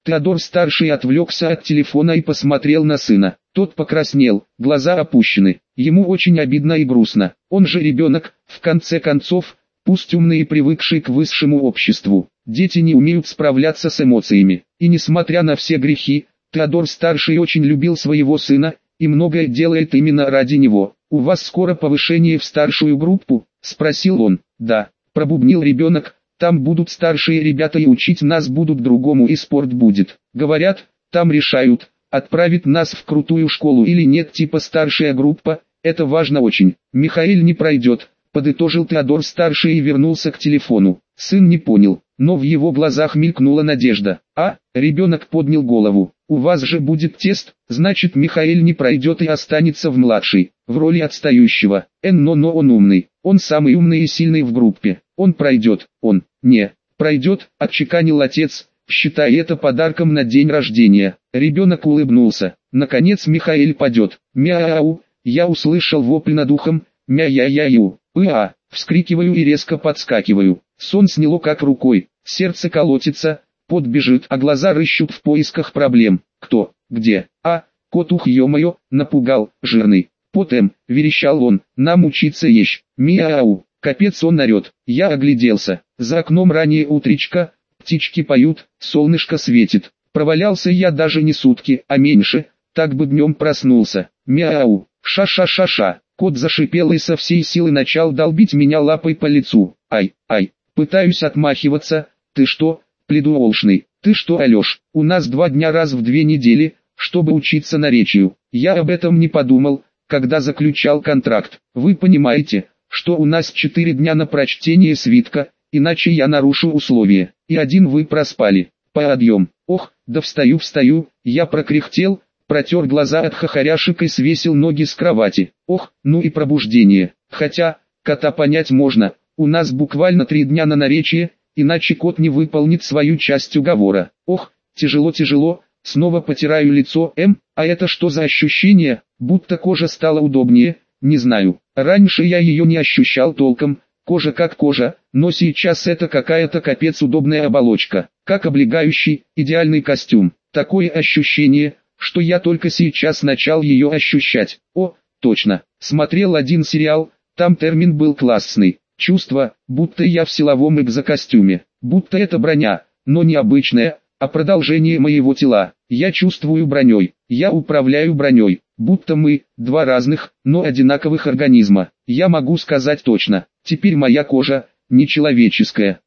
Теодор-старший отвлекся от телефона и посмотрел на сына. Тот покраснел, глаза опущены. Ему очень обидно и грустно. Он же ребенок, в конце концов, пусть умный и привыкший к высшему обществу. Дети не умеют справляться с эмоциями. И несмотря на все грехи, Теодор-старший очень любил своего сына, и многое делает именно ради него. «У вас скоро повышение в старшую группу?» – спросил он. «Да», – пробубнил ребенок, – «там будут старшие ребята и учить нас будут другому и спорт будет. Говорят, там решают, отправить нас в крутую школу или нет, типа старшая группа, это важно очень». «Михаил не пройдет», – подытожил Теодор-старший и вернулся к телефону. Сын не понял, но в его глазах мелькнула надежда. Ребенок поднял голову. «У вас же будет тест, значит Михаил не пройдет и останется в младшей, в роли отстающего. Но он умный, он самый умный и сильный в группе, он пройдет». «Он не пройдет», – отчеканил отец, считая это подарком на день рождения. Ребенок улыбнулся. Наконец Михаил падет. «Мяу!» – я услышал вопль над ухом. «Мя-я-я-ю!» Вскрикиваю и резко подскакиваю. Сон сняло как рукой, сердце колотится, пот бежит, а глаза рыщут в поисках проблем. Кто? Где? Кот, ух, ё-моё, напугал, жирный. «Потом», — верещал он, — «нам учиться ешь». «Мяу». Капец, он орет. Я огляделся. За окном ранее утречка, птички поют, солнышко светит. Провалялся я даже не сутки, а меньше, так бы днем проснулся. Мяу. Ша-ша-ша-ша. Кот зашипел и со всей силы начал долбить меня лапой по лицу. Ай. Пытаюсь отмахиваться. «Ты что, пледуолшный, ты что, Алёш, у нас 2 дня раз в 2 недели, чтобы учиться наречию». Я об этом не подумал, когда заключал контракт. Вы понимаете, что у нас 4 дня на прочтение свитка, иначе я нарушу условия. И один вы проспали. Подъем. Ох, да встаю, я прокряхтел, протер глаза от хохоряшек и свесил ноги с кровати. Ох, ну и пробуждение. Хотя, кота понять можно, у нас буквально 3 дня на наречие, иначе кот не выполнит свою часть уговора. Ох, тяжело, снова потираю лицо. А это что за ощущение, будто кожа стала удобнее? Не знаю, раньше я ее не ощущал толком, кожа как кожа, но сейчас это какая-то капец удобная оболочка, как облегающий, идеальный костюм. Такое ощущение, что я только сейчас начал ее ощущать. О, точно, смотрел один сериал, там термин был классный. Чувство, будто я в силовом экзокостюме, будто это броня, но не обычная, а продолжение моего тела. Я чувствую броней, я управляю броней, будто мы, 2 разных, но одинаковых организма. Я могу сказать точно, теперь моя кожа, нечеловеческая.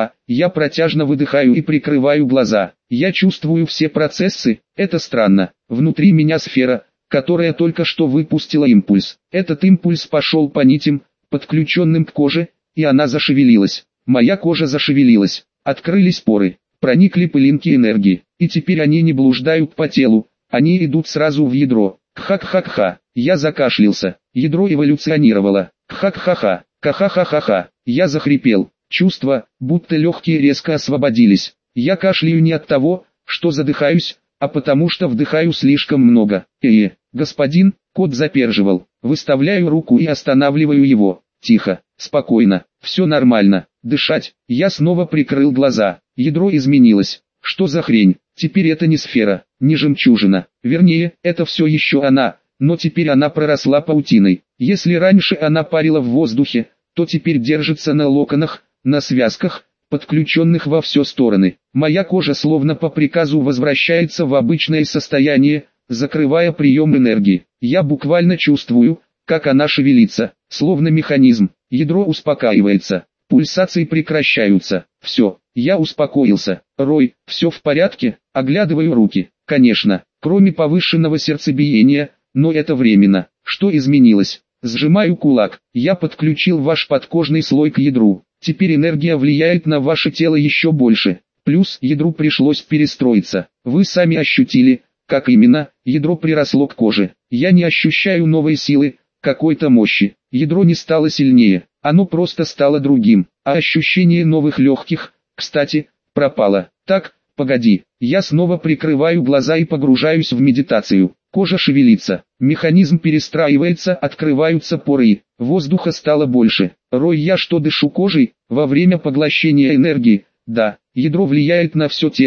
Я протяжно выдыхаю и прикрываю глаза. Я чувствую все процессы, это странно. Внутри меня сфера, которая только что выпустила импульс. Этот импульс пошел по нитям, подключенным к коже, и она зашевелилась. Моя кожа зашевелилась, открылись поры, проникли пылинки энергии, и теперь они не блуждают по телу, они идут сразу в ядро. Кха-кха-кха, я закашлялся, ядро эволюционировало. Кха-кха-ха, ха-ха-ха-ха, я захрипел, чувство, будто легкие резко освободились. Я кашляю не от того, что задыхаюсь, а потому что вдыхаю слишком много. Господин, кот заперживал, выставляю руку и останавливаю его. Тихо, спокойно, все нормально, дышать. Я снова прикрыл глаза, ядро изменилось. Что за хрень? Теперь это не сфера, не жемчужина, вернее, это все еще она, но теперь она проросла паутиной. Если раньше она парила в воздухе, то теперь держится на локонах, на связках, подключенных во все стороны. Моя кожа словно по приказу возвращается в обычное состояние, закрывая прием энергии. Я буквально чувствую, как она шевелится, словно механизм. Ядро успокаивается, пульсации прекращаются. Все, я успокоился. Рой, все в порядке? Оглядываю руки. Конечно, кроме повышенного сердцебиения, но это временно. Что изменилось? Сжимаю кулак. Я подключил ваш подкожный слой к ядру. Теперь энергия влияет на ваше тело еще больше. Плюс ядру пришлось перестроиться. Вы сами ощутили, как именно, ядро приросло к коже. Я не ощущаю новой силы, какой-то мощи. Ядро не стало сильнее, оно просто стало другим. А ощущение новых легких, кстати, пропало. Так, погоди, я снова прикрываю глаза и погружаюсь в медитацию. Кожа шевелится, механизм перестраивается, открываются поры, воздуха стало больше. Рой, я что, дышу кожей? Во время поглощения энергии? Да, ядро влияет на все тело,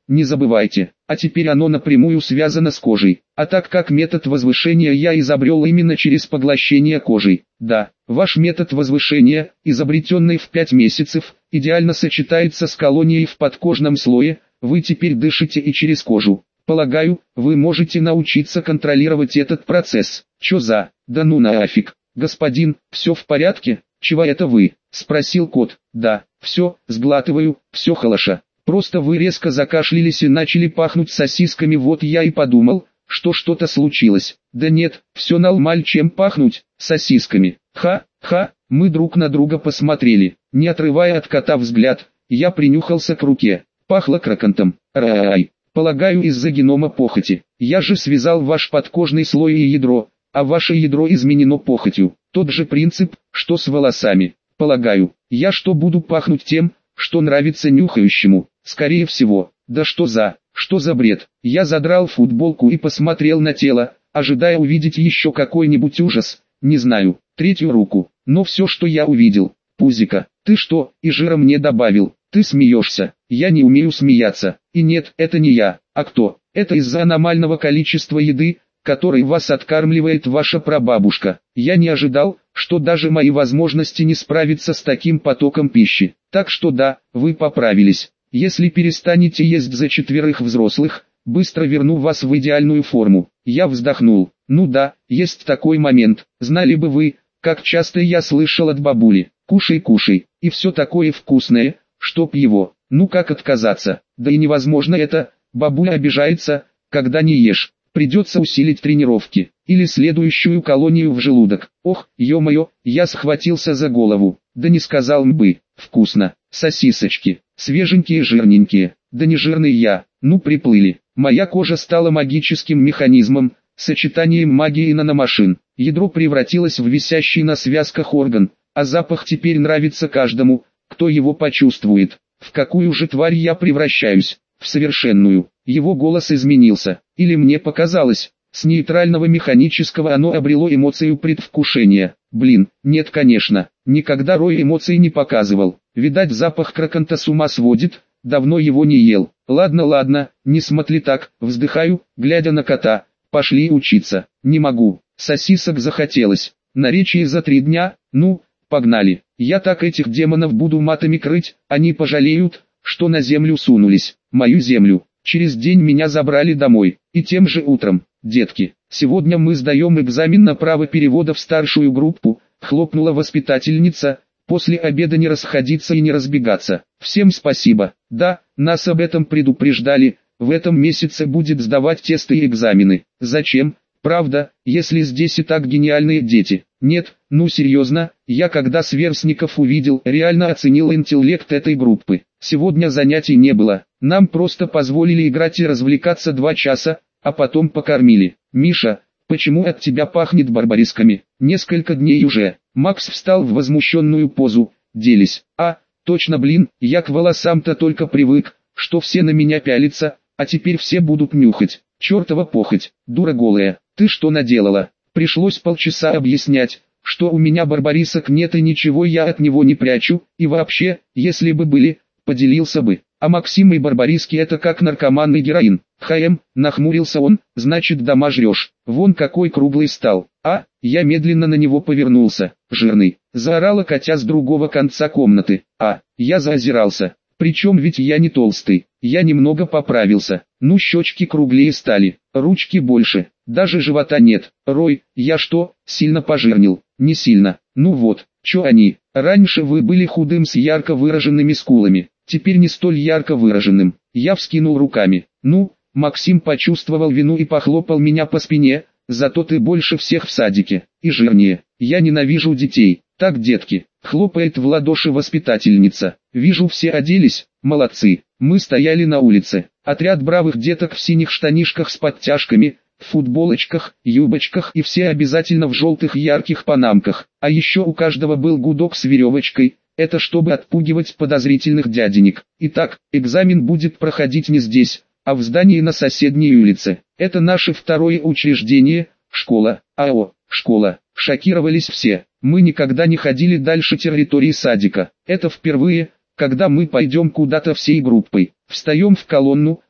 не забывайте. А теперь оно напрямую связано с кожей. А так как метод возвышения я изобрел именно через поглощение кожей. Да, ваш метод возвышения, изобретенный в 5 месяцев, идеально сочетается с колонией в подкожном слое, вы теперь дышите и через кожу. Полагаю, вы можете научиться контролировать этот процесс. Чё за? Да ну нафиг. Господин, все в порядке? Чего это вы? Спросил кот. Да, все, сглатываю, все хорошо. Просто вы резко закашлялись и начали пахнуть сосисками, вот я и подумал, что что-то случилось. Да нет, все нормально, чем пахнуть сосисками. Ха, мы друг на друга посмотрели. Не отрывая от кота взгляд, я принюхался к руке. Пахло крокантом. Рай. Полагаю, из-за генома похоти. Я же связал ваш подкожный слой и ядро, а ваше ядро изменено похотью. Тот же принцип, что с волосами. Полагаю, я что буду пахнуть тем, что нравится нюхающему? Скорее всего. Да что за бред? Я задрал футболку и посмотрел на тело, ожидая увидеть еще какой-нибудь ужас, не знаю, третью руку. Но все, что я увидел, пузика. Ты что, и жира мне добавил? Ты смеешься? Я не умею смеяться. И нет, это не я. А кто? Это из-за аномального количества еды, которой вас откармливает ваша прабабушка. Я не ожидал, что даже мои возможности не справятся с таким потоком пищи. Так что да, вы поправились. Если перестанете есть за 4 взрослых, быстро верну вас в идеальную форму. Я вздохнул. Ну да, есть такой момент. Знали бы вы, как часто я слышал от бабули. Кушай, и все такое вкусное, чтоб его. Ну как отказаться? Да и невозможно это, бабуля обижается, когда не ешь. Придется усилить тренировки, или следующую колонию в желудок. Ох, ё-моё, я схватился за голову. Да не сказал бы, вкусно. Сосисочки, свеженькие, жирненькие. Да не жирный я, ну приплыли. Моя кожа стала магическим механизмом, сочетанием магии и наномашин. Ядро превратилось в висящий на связках орган, а запах теперь нравится каждому, кто его почувствует. В какую же тварь я превращаюсь? В совершенную. Его голос изменился, или мне показалось, с нейтрального механического оно обрело эмоцию предвкушения. Блин, нет конечно, никогда Рой эмоций не показывал. Видать, запах кроканта с ума сводит, давно его не ел. Ладно, не смотри так, вздыхаю, глядя на кота. Пошли учиться. Не могу, сосисок захотелось. Наречие за 3 дня, ну, погнали. Я так этих демонов буду матами крыть, они пожалеют, что на землю сунулись. Мою землю. Через день меня забрали домой, и тем же утром, детки, сегодня мы сдаем экзамен на право перевода в старшую группу, хлопнула воспитательница, после обеда не расходиться и не разбегаться. Всем спасибо, да, нас об этом предупреждали, в этом месяце будет сдавать тесты и экзамены. Зачем? Правда, если здесь и так гениальные дети. Нет, ну серьезно, я когда сверстников увидел, реально оценил интеллект этой группы. Сегодня занятий не было, нам просто позволили играть и развлекаться 2 часа, а потом покормили. Миша, почему от тебя пахнет барбарисками? Несколько дней уже. Макс встал в возмущенную позу, делись. А, точно блин, я к волосам-то только привык, что все на меня пялятся, а теперь все будут нюхать. Чертова похоть, дура голая, ты что наделала? Пришлось полчаса объяснять, что у меня барбарисок нет и ничего я от него не прячу, и вообще, если бы были, поделился бы. А Максим и барбариски это как наркоман и героин. Нахмурился он, значит дома жрешь. Вон какой круглый стал. А, я медленно на него повернулся. Жирный. Заорала Катя с другого конца комнаты. А, я заозирался. Причем ведь я не толстый. Я немного поправился. Ну щечки круглее стали, ручки больше, даже живота нет. Рой, я что, сильно пожирнил? Не сильно. Ну вот, чё они? Раньше вы были худым с ярко выраженными скулами, теперь не столь ярко выраженным. Я вскинул руками. Ну, Максим почувствовал вину и похлопал меня по спине, зато ты больше всех в садике, и жирнее. Я ненавижу детей. Так, детки, хлопает в ладоши воспитательница. Вижу, все оделись, молодцы. Мы стояли на улице. Отряд бравых деток в синих штанишках с подтяжками, в футболочках, юбочках и все обязательно в желтых ярких панамках. А еще у каждого был гудок с веревочкой, это чтобы отпугивать подозрительных дяденек. Итак, экзамен будет проходить не здесь, а в здании на соседней улице. Это наше второе учреждение, школа. АО, школа. Шокировались все. Мы никогда не ходили дальше территории садика. Это впервые, когда мы пойдем куда-то всей группой. Встаем в колонну,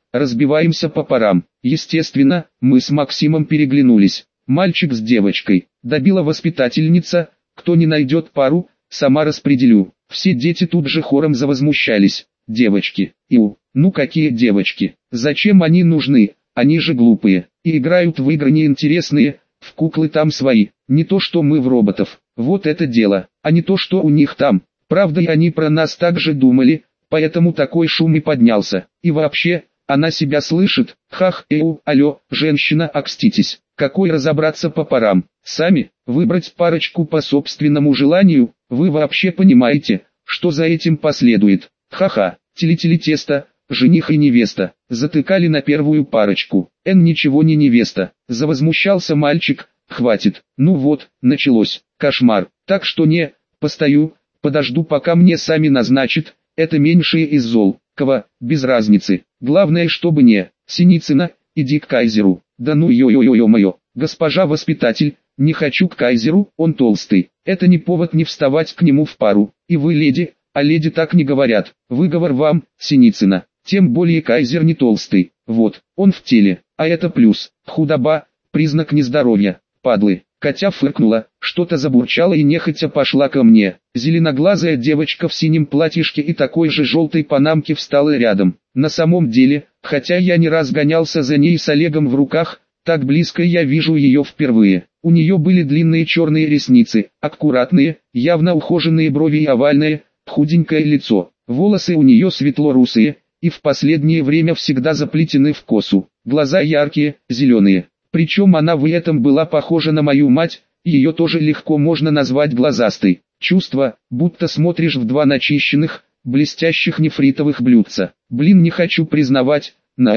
разбиваемся по парам. Естественно, мы с Максимом переглянулись. Мальчик с девочкой. Добила воспитательница, кто не найдет пару, сама распределю. Все дети тут же хором завозмущались. Девочки. Ну какие девочки? Зачем они нужны? Они же глупые. И играют в игры неинтересные, в куклы там свои. Не то что мы в роботов. Вот это дело. А не то что у них там. Правда и они про нас так же думали, поэтому такой шум и поднялся. И вообще, она себя слышит. Хах, алло, женщина, окститесь. Какой разобраться по парам? Сами, выбрать парочку по собственному желанию, вы вообще понимаете, что за этим последует? Ха-ха, тесто, жених и невеста, затыкали на первую парочку. Ничего не невеста, завозмущался мальчик, хватит. Ну вот, началось, кошмар. Так что не, постою, подожду пока мне сами назначат, это меньшее из зол. Кого, без разницы. Главное чтобы не, Синицына, иди к кайзеру. Да ну ё-ё-ё-ё-моё, госпожа воспитатель, не хочу к кайзеру, он толстый. Это не повод не вставать к нему в пару. И вы леди, а леди так не говорят. Выговор вам, Синицына. Тем более кайзер не толстый. Вот, он в теле. А это плюс. Худоба, признак нездоровья. Падлы. Катя фыркнула, что-то забурчала и нехотя пошла ко мне. Зеленоглазая девочка в синем платьишке и такой же желтой панамке встала рядом. На самом деле, хотя я не раз гонялся за ней с Олегом в руках, так близко я вижу ее впервые. У нее были длинные черные ресницы, аккуратные, явно ухоженные брови и овальное, худенькое лицо. Волосы у нее светло-русые, и в последнее время всегда заплетены в косу. Глаза яркие, зеленые. Причем она в этом была похожа на мою мать, ее тоже легко можно назвать глазастой. Чувство, будто смотришь в два начищенных, блестящих нефритовых блюдца. Блин, не хочу признавать,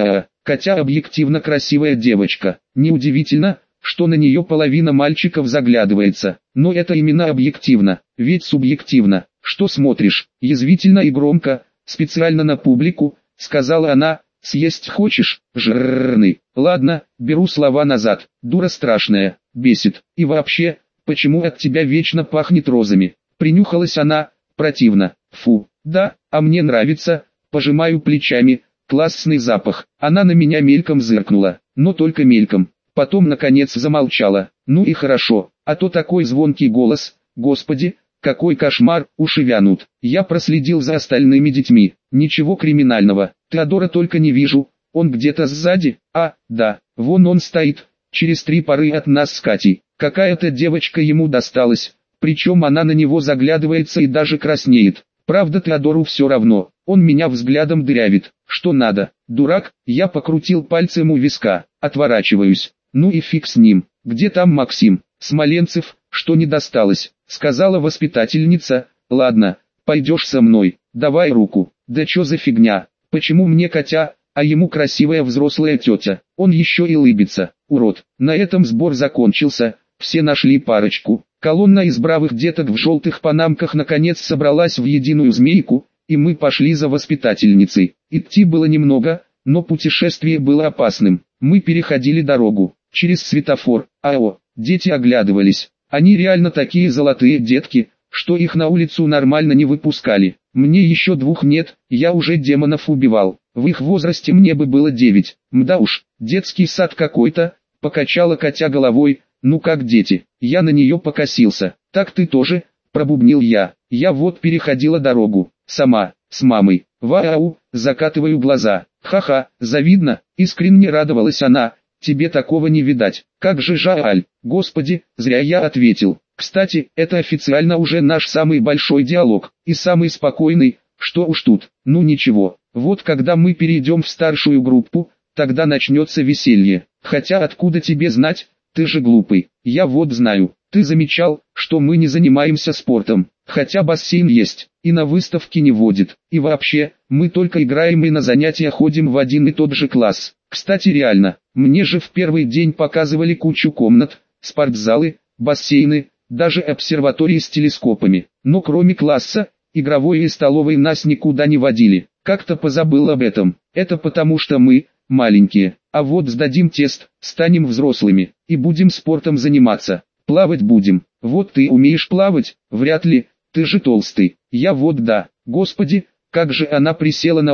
Катя объективно красивая девочка. Неудивительно, что на нее половина мальчиков заглядывается. Но это именно объективно, ведь субъективно. Что смотришь, язвительно и громко, специально на публику, сказала она. Съесть хочешь, жирный? Ладно, беру слова назад. Дура страшная, бесит. И вообще, почему от тебя вечно пахнет розами? Принюхалась она, противно. Фу, да, а мне нравится. Пожимаю плечами, классный запах. Она на меня мельком зыркнула, но только мельком. Потом наконец замолчала. Ну и хорошо, а то такой звонкий голос, господи. Какой кошмар, уши вянут. Я проследил за остальными детьми. Ничего криминального. Теодора только не вижу. Он где-то сзади. А, да, вон он стоит. Через 3 пары от нас с Катей. Какая-то девочка ему досталась. Причем она на него заглядывается и даже краснеет. Правда Теодору все равно. Он меня взглядом дырявит. Что надо? Дурак, я покрутил пальцем у виска. Отворачиваюсь. Ну и фиг с ним. Где там Максим? Смоленцев, что не досталось, сказала воспитательница. Ладно, пойдешь со мной, давай руку. Да чё за фигня, почему мне Катя, а ему красивая взрослая тетя? Он еще и лыбится, урод. На этом сбор закончился, все нашли парочку. Колонна из бравых деток в желтых панамках наконец собралась в единую змейку, и мы пошли за воспитательницей. Идти было немного, но путешествие было опасным. Мы переходили дорогу, через светофор, дети оглядывались. Они реально такие золотые детки, что их на улицу нормально не выпускали. Мне еще 2 нет, я уже демонов убивал. В их возрасте мне бы было 9. Мда уж, детский сад какой-то, покачала Катя головой, ну как дети. Я на нее покосился. Так ты тоже, пробубнил я. Я вот переходила дорогу, сама, с мамой. Вау, закатываю глаза. Ха-ха, завидно, искренне радовалась она. Тебе такого не видать. Как же жаль. Господи, зря я ответил. Кстати, это официально уже наш самый большой диалог. И самый спокойный, что уж тут. Ну ничего. Вот когда мы перейдем в старшую группу, тогда начнется веселье. Хотя откуда тебе знать, ты же глупый. Я вот знаю. Ты замечал, что мы не занимаемся спортом. Хотя бассейн есть, и на выставки не водит. И вообще, мы только играем и на занятия ходим в один и тот же класс. Кстати реально, мне же в первый день показывали кучу комнат, спортзалы, бассейны, даже обсерватории с телескопами. Но кроме класса, игровой и столовой нас никуда не водили. Как-то позабыл об этом. Это потому что мы, маленькие. А вот сдадим тест, станем взрослыми, и будем спортом заниматься. Плавать будем. Вот ты умеешь плавать? Вряд ли, ты же толстый. Я вот да. Господи, как же она присела на уши.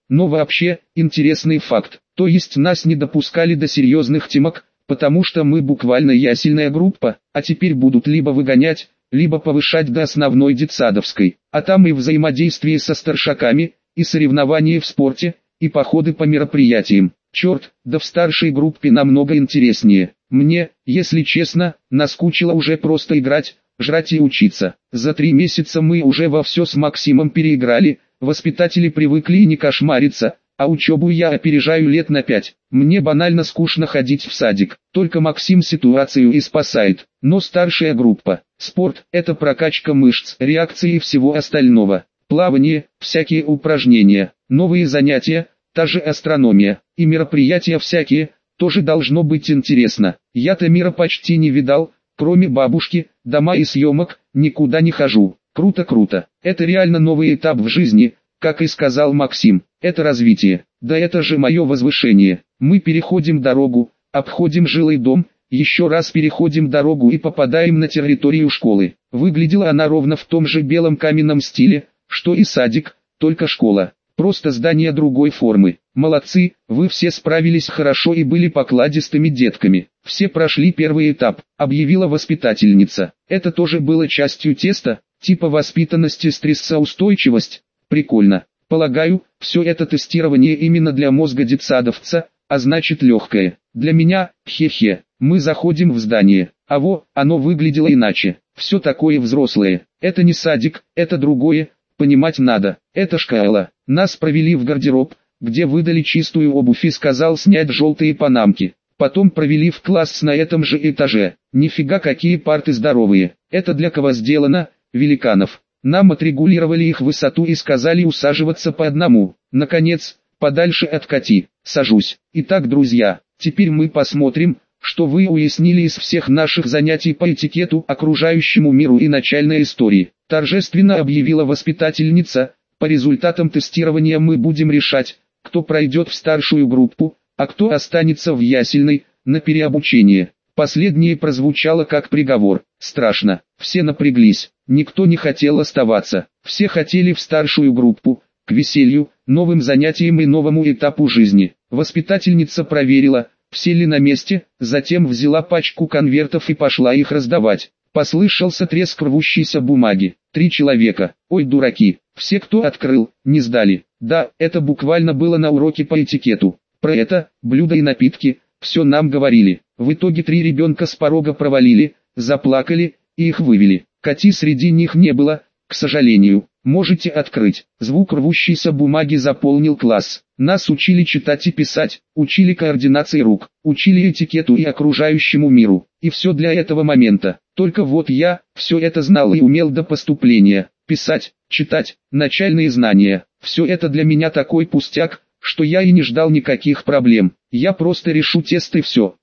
Но вообще, интересный факт. То есть нас не допускали до серьезных темок, потому что мы буквально ясельная группа, а теперь будут либо выгонять, либо повышать до основной детсадовской. А там и взаимодействие со старшаками, и соревнования в спорте, и походы по мероприятиям. Черт, да в старшей группе намного интереснее. Мне, если честно, наскучило уже просто играть, жрать и учиться. За 3 месяца мы уже во все с Максимом переиграли, воспитатели привыкли и не кошмариться, а учебу я опережаю лет на 5. Мне банально скучно ходить в садик, только Максим ситуацию и спасает. Но старшая группа, спорт – это прокачка мышц, реакции и всего остального. Плавание, всякие упражнения, новые занятия, та же астрономия, и мероприятия всякие, тоже должно быть интересно. Я-то мира почти не видал, кроме бабушки, дома и съемок, никуда не хожу. Круто. Это реально новый этап в жизни, как и сказал Максим, это развитие. Да это же мое возвышение. Мы переходим дорогу, обходим жилой дом, еще раз переходим дорогу и попадаем на территорию школы. Выглядела она ровно в том же белом каменном стиле, что и садик, только школа. Просто здание другой формы. Молодцы, вы все справились хорошо и были покладистыми детками. Все прошли первый этап, объявила воспитательница. Это тоже было частью теста, типа воспитанность и стрессоустойчивость. Прикольно. Полагаю, все это тестирование именно для мозга детсадовца, а значит легкое. Для меня, хе-хе. Мы заходим в здание. А во, оно выглядело иначе. Все такое взрослое. Это не садик, это другое. Понимать надо, это школа. Нас провели в гардероб, где выдали чистую обувь и сказал снять желтые панамки. Потом провели в класс на этом же этаже. Нифига какие парты здоровые. Это для кого сделано, великанов. Нам отрегулировали их высоту и сказали усаживаться по одному. Наконец, подальше от Кати. Сажусь. Итак, друзья, теперь мы посмотрим, что вы уяснили из всех наших занятий по этикету, окружающему миру и начальной истории. Торжественно объявила воспитательница. По результатам тестирования мы будем решать, кто пройдет в старшую группу, а кто останется в ясельной, на переобучение. Последнее прозвучало как приговор. Страшно. Все напряглись. Никто не хотел оставаться. Все хотели в старшую группу, к веселью, новым занятиям и новому этапу жизни. Воспитательница проверила, все ли на месте, затем взяла пачку конвертов и пошла их раздавать. Послышался треск рвущейся бумаги. 3 человека. Ой, дураки. Все, кто открыл, не сдали. Да, это буквально было на уроке по этикету. Про это, блюда и напитки, все нам говорили. В итоге 3 ребенка с порога провалили, заплакали, и их вывели. Кати среди них не было, к сожалению. Можете открыть. Звук рвущейся бумаги заполнил класс. Нас учили читать и писать, учили координации рук, учили этикету и окружающему миру. И все для этого момента. Только вот я, все это знал и умел до поступления. Писать, читать, начальные знания. Все это для меня такой пустяк, что я и не ждал никаких проблем. Я просто решу тест и все.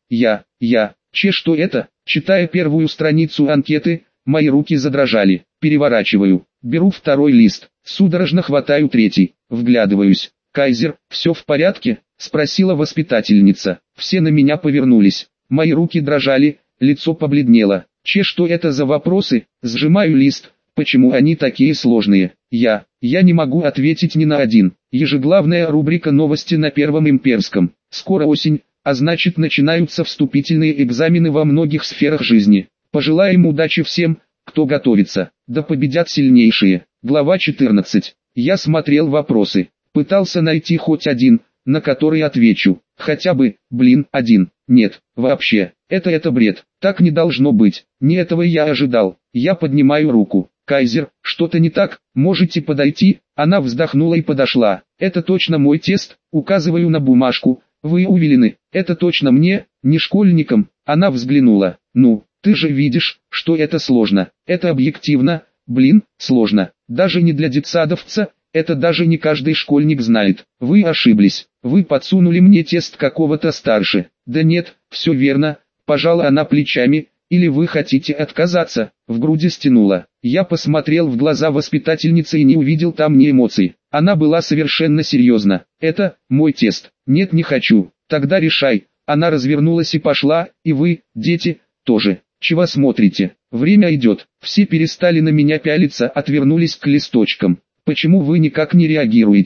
Что это? Читая первую страницу анкеты, мои руки задрожали. Переворачиваю. Беру второй лист. Судорожно хватаю третий. Вглядываюсь. «Кайзер, все в порядке?» – спросила воспитательница. Все на меня повернулись. Мои руки дрожали, лицо побледнело. Что это за вопросы? Сжимаю лист. Почему они такие сложные? Я не могу ответить ни на один. Ежеглавная рубрика «Новости» на Первом Имперском. Скоро осень, а значит начинаются вступительные экзамены во многих сферах жизни. Пожелаем удачи всем, кто готовится. Да победят сильнейшие. Глава 14. Я смотрел вопросы. Пытался найти хоть один, на который отвечу. Хотя бы, один. Нет, вообще, это бред. Так не должно быть. Не этого я ожидал. Я поднимаю руку. «Кайзер, что-то не так, можете подойти?» Она вздохнула и подошла. «Это точно мой тест?» Указываю на бумажку. «Вы уверены, это точно мне, не школьникам?» Она взглянула. «Ну, ты же видишь, что это сложно. Это объективно, сложно. Даже не для детсадовца, это даже не каждый школьник знает. Вы ошиблись. Вы подсунули мне тест какого-то старше». «Да нет, все верно», пожала она плечами. «Или вы хотите отказаться?» В груди стянуло. Я посмотрел в глаза воспитательницы и не увидел там ни эмоций. Она была совершенно серьезна. «Это мой тест. Нет, не хочу. Тогда решай». Она развернулась и пошла. «И вы, дети, тоже. Чего смотрите? Время идет». Все перестали на меня пялиться, отвернулись к листочкам. «Почему вы никак не реагируете?»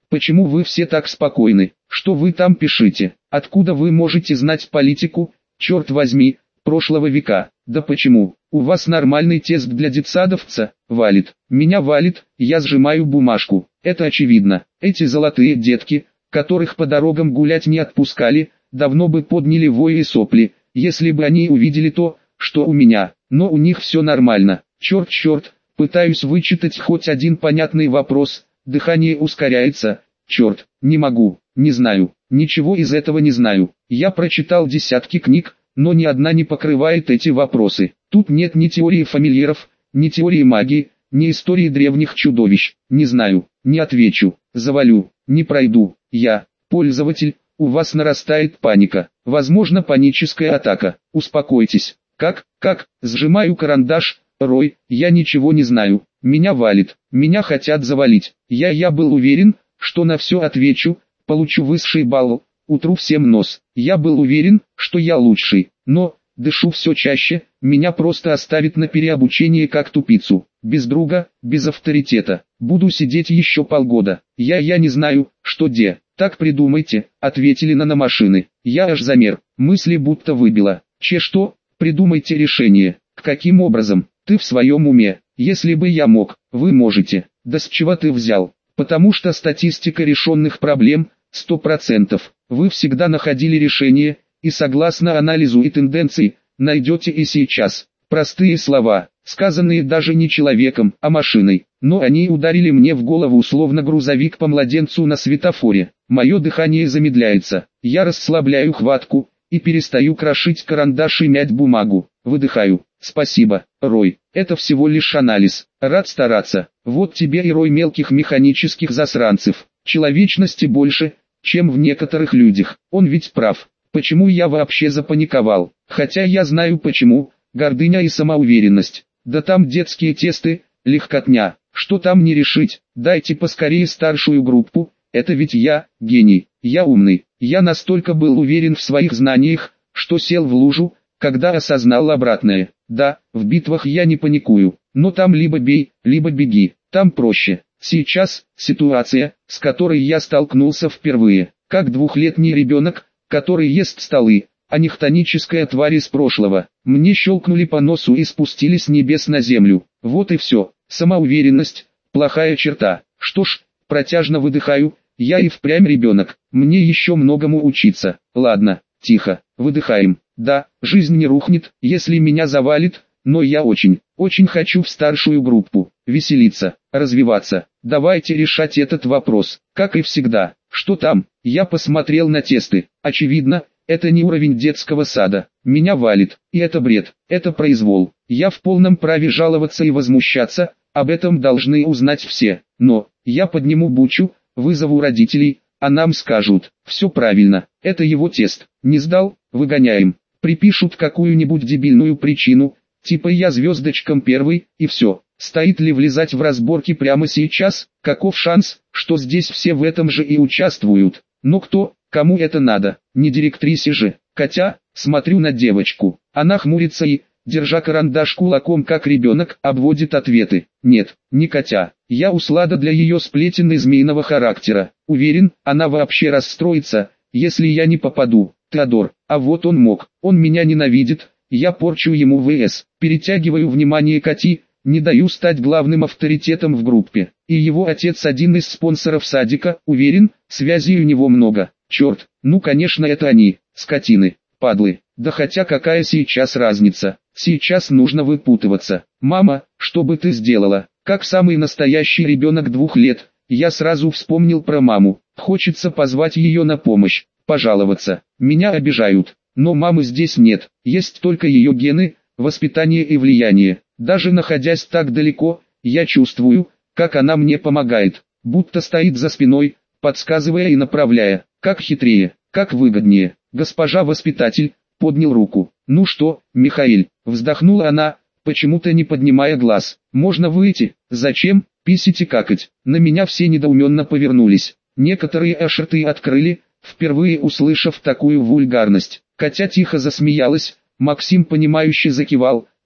Почему вы все так спокойны? Что вы там пишете? Откуда вы можете знать политику, черт возьми, прошлого века? Да почему? У вас нормальный тест для детсадовца, валит. Меня валит, я сжимаю бумажку. Это очевидно. Эти золотые детки, которых по дорогам гулять не отпускали, давно бы подняли вой и сопли, если бы они увидели то, что у меня. Но у них все нормально. Черт, пытаюсь вычитать хоть один понятный вопрос, дыхание ускоряется. Черт, не могу, не знаю, ничего из этого не знаю. Я прочитал десятки книг, но ни одна не покрывает эти вопросы. Тут нет ни теории фамильяров, ни теории магии, ни истории древних чудовищ. Не знаю, не отвечу, завалю, не пройду. Я, пользователь, у вас нарастает паника. Возможно, паническая атака. Успокойтесь. Как, сжимаю карандаш. Рой, я ничего не знаю. Меня валит, меня хотят завалить. Я был уверен, что на все отвечу, получу высший балл, утру всем нос. Я был уверен, что я лучший, но, дышу все чаще, меня просто оставят на переобучение как тупицу. Без друга, без авторитета. Буду сидеть еще полгода. Я не знаю, что де. Так придумайте, ответили наномашины. Я аж замер, мысли будто выбило. Что? Придумайте решение. Каким образом? Ты в своем уме? Если бы я мог, вы можете. Да с чего ты взял? Потому что статистика решенных проблем, 100%. Вы всегда находили решение, и согласно анализу и тенденций, найдете и сейчас. Простые слова, сказанные даже не человеком, а машиной. Но они ударили мне в голову словно грузовик по младенцу на светофоре. Мое дыхание замедляется. Я расслабляю хватку и перестаю крошить карандаш и мять бумагу. Выдыхаю. Спасибо, Рой. Это всего лишь анализ. Рад стараться. Вот тебе и рой мелких механических засранцев. Человечности больше, чем в некоторых людях. Он ведь прав. Почему я вообще запаниковал? Хотя я знаю почему. Гордыня и самоуверенность. Да там детские тесты, легкотня. Что там не решить? Дайте поскорее старшую группу. Это ведь я, гений. Я умный. Я настолько был уверен в своих знаниях, что сел в лужу, когда осознал обратное. Да, в битвах я не паникую, но там либо бей, либо беги, там проще. Сейчас, ситуация, с которой я столкнулся впервые, как двухлетний ребенок, который ест столы, а не хтоническая тварь из прошлого. Мне щелкнули по носу и спустили с небес на землю. Вот и все. Самоуверенность, плохая черта. Что ж, протяжно выдыхаю, я и впрямь ребенок, мне еще многому учиться. Ладно, тихо, выдыхаем. Да, жизнь не рухнет, если меня завалит, но я очень хочу в старшую группу, веселиться, развиваться. Давайте решать этот вопрос, как и всегда. Что там? Я посмотрел на тесты. Очевидно, это не уровень детского сада. Меня валит, и это бред, это произвол. Я в полном праве жаловаться и возмущаться, об этом должны узнать все. Но, я подниму бучу, вызову родителей, а нам скажут, все правильно, это его тест. Не сдал, выгоняем. Припишут какую-нибудь дебильную причину, типа я звездочком первый, и все. Стоит ли влезать в разборки прямо сейчас? Каков шанс, что здесь все в этом же и участвуют? Но кому это надо? Не директрисе же. Хотя, смотрю на девочку, она хмурится и, держа карандаш кулаком как ребенок, обводит ответы. Нет, не Катя. Я услада для ее сплетен и змеиного характера. Уверен, она вообще расстроится, если я не попаду. Теодор, а вот он мог, он меня ненавидит, я порчу ему ВС, перетягиваю внимание Кати, не даю стать главным авторитетом в группе. И его отец один из спонсоров садика, уверен, связей у него много. Черт, ну конечно это они, скотины, падлы. Да хотя какая сейчас разница, сейчас нужно выпутываться. Мама, что бы ты сделала? Как самый настоящий ребенок 2 лет, я сразу вспомнил про маму. Хочется позвать ее на помощь, пожаловаться. Меня обижают, но мамы здесь нет, есть только ее гены, воспитание и влияние. Даже находясь так далеко, я чувствую, как она мне помогает, будто стоит за спиной, подсказывая и направляя, как хитрее, как выгоднее. Госпожа воспитатель поднял руку. Ну что, Михаил, вздохнула она, почему-то не поднимая глаз. Можно выйти? Зачем? Писать и какать. На меня все недоуменно повернулись. Некоторые аж рты открыли, впервые услышав такую вульгарность. Катя тихо засмеялась, Максим понимающе закивал,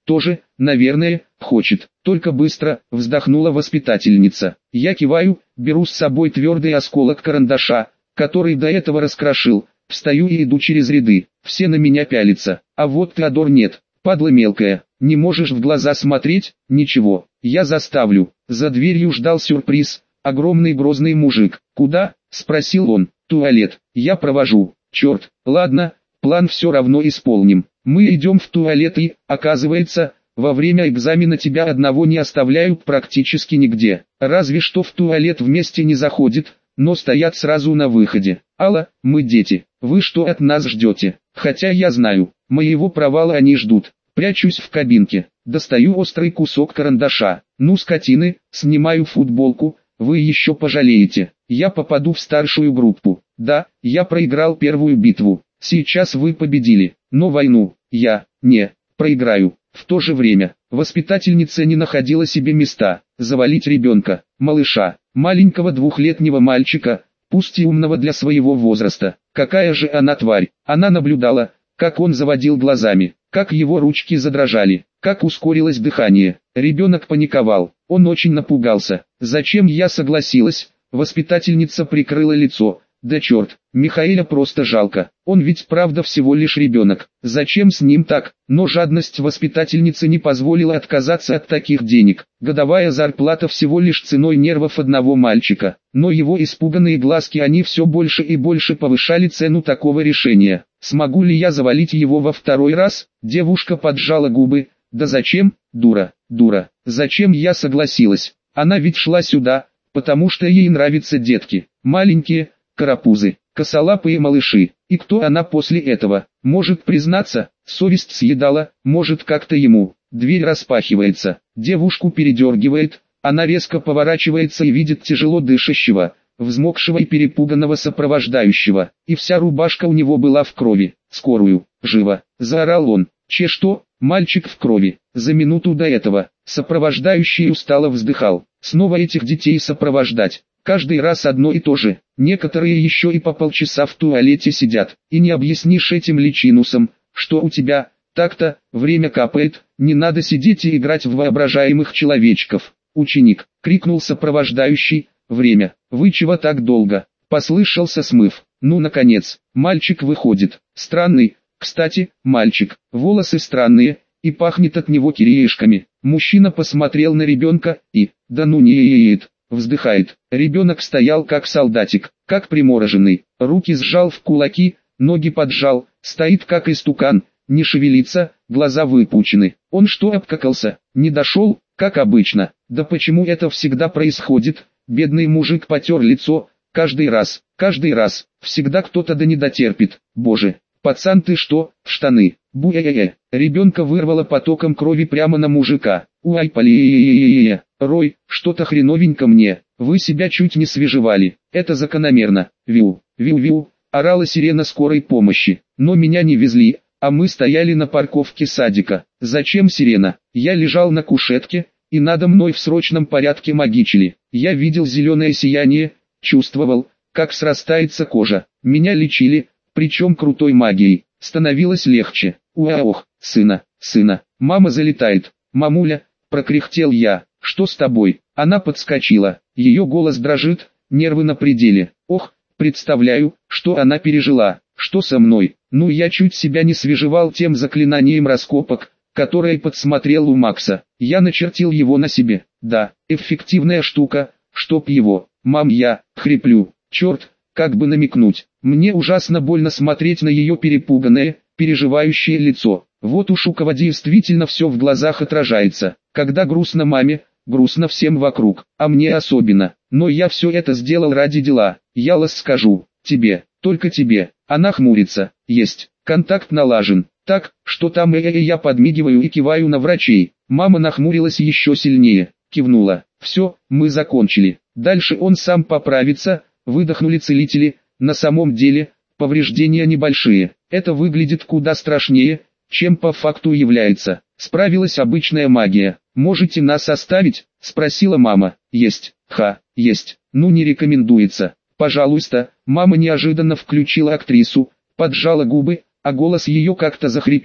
тоже, наверное, хочет. Только быстро, вздохнула воспитательница. Я киваю, беру с собой твердый осколок карандаша, который до этого раскрошил, встаю и иду через ряды. Все на меня пялятся, а вот Теодор нет. Падла мелкая, не можешь в глаза смотреть? Ничего, я заставлю. За дверью ждал сюрприз. Огромный грозный мужик. «Куда?» – спросил он. «Туалет. Я провожу». «Черт, ладно, план все равно исполним. Мы идем в туалет и, оказывается, во время экзамена тебя одного не оставляют практически нигде. Разве что в туалет вместе не заходит, но стоят сразу на выходе. Алла, мы дети. Вы что от нас ждете? Хотя я знаю, моего провала они ждут». Прячусь в кабинке. Достаю острый кусок карандаша. «Ну, скотины, снимаю футболку. Вы еще пожалеете. Я попаду в старшую группу. Да, я проиграл первую битву. Сейчас вы победили, но войну я не проиграю». В то же время, воспитательница не находила себе места. Завалить ребенка, малыша, маленького двухлетнего мальчика, пусть и умного для своего возраста. Какая же она тварь. Она наблюдала, как он заводил глазами, как его ручки задрожали, как ускорилось дыхание. Ребенок паниковал, он очень напугался. «Зачем я согласилась?» Воспитательница прикрыла лицо. «Да черт, Михаэля просто жалко, он ведь правда всего лишь ребенок, зачем с ним так?» Но жадность воспитательницы не позволила отказаться от таких денег. Годовая зарплата всего лишь ценой нервов одного мальчика. Но его испуганные глазки они все больше и больше повышали цену такого решения. «Смогу ли я завалить его во второй раз?» Девушка поджала губы. «Да зачем, дура, дура, зачем я согласилась? Она ведь шла сюда, потому что ей нравятся детки, маленькие, карапузы, косолапые малыши. И кто она после этого? Может признаться, совесть съедала, может как-то ему». Дверь распахивается, девушку передергивает, она резко поворачивается и видит тяжело дышащего, взмокшего и перепуганного сопровождающего, и вся рубашка у него была в крови. «Скорую, живо!» – заорал он. Что? Мальчик в крови. За минуту до этого, сопровождающий устало вздыхал. Снова этих детей сопровождать. Каждый раз одно и то же. Некоторые еще и по полчаса в туалете сидят. И не объяснишь этим личинусам, что у тебя, так-то, время капает, не надо сидеть и играть в воображаемых человечков. «Ученик!» — крикнул сопровождающий. «Время! Вы чего так долго?» Послышался смыв. «Ну, наконец!» Мальчик выходит. Странный, кстати, мальчик. Волосы странные, и пахнет от него кириешками. Мужчина посмотрел на ребенка и, да ну не вздыхает. Ребенок стоял как солдатик, как примороженный. Руки сжал в кулаки, ноги поджал, стоит как истукан, не шевелится, глаза выпучены. Он что, обкакался? Не дошел, как обычно? Да почему это всегда происходит? Бедный мужик потер лицо. Каждый раз, всегда кто-то да не дотерпит. Боже, пацан ты что, в штаны? Буя-я-я. Ребенка вырвало потоком крови прямо на мужика. Уай-пали-я-я-я-я. Рой, что-то хреновенько мне. Вы себя чуть не свежевали. Это закономерно. Виу, виу-виу. Орала сирена скорой помощи. Но меня не везли, а мы стояли на парковке садика. Зачем сирена? Я лежал на кушетке, и надо мной в срочном порядке магичили. Я видел зеленое сияние, чувствовал, как срастается кожа. Меня лечили, причем крутой магией. Становилось легче. Уаох, сына. Мама залетает. Мамуля, прокряхтел я. Что с тобой? Она подскочила. Ее голос дрожит, нервы на пределе. Ох, представляю, что она пережила. Что со мной? Ну я чуть себя не свежевал тем заклинанием раскопок, которое подсмотрел у Макса. Я начертил его на себе. Да, эффективная штука, чтоб его. Мам, я хриплю. Черт, как бы намекнуть. Мне ужасно больно смотреть на ее перепуганное, переживающее лицо. Вот уж у кого действительно все в глазах отражается. Когда грустно маме, грустно всем вокруг, а мне особенно. Но я все это сделал ради дела. Я скажу, тебе, только тебе. Она хмурится. Есть, контакт налажен. Так, что там я подмигиваю и киваю на врачей. Мама нахмурилась еще сильнее, кивнула. Все, мы закончили. Дальше он сам поправится, выдохнули целители. На самом деле, повреждения небольшие. Это выглядит куда страшнее, чем по факту является. Справилась обычная магия. «Можете нас оставить?» – спросила мама. «Есть, есть. Ну не рекомендуется. Пожалуйста». Мама неожиданно включила актрису, поджала губы, а голос ее как-то захрипел.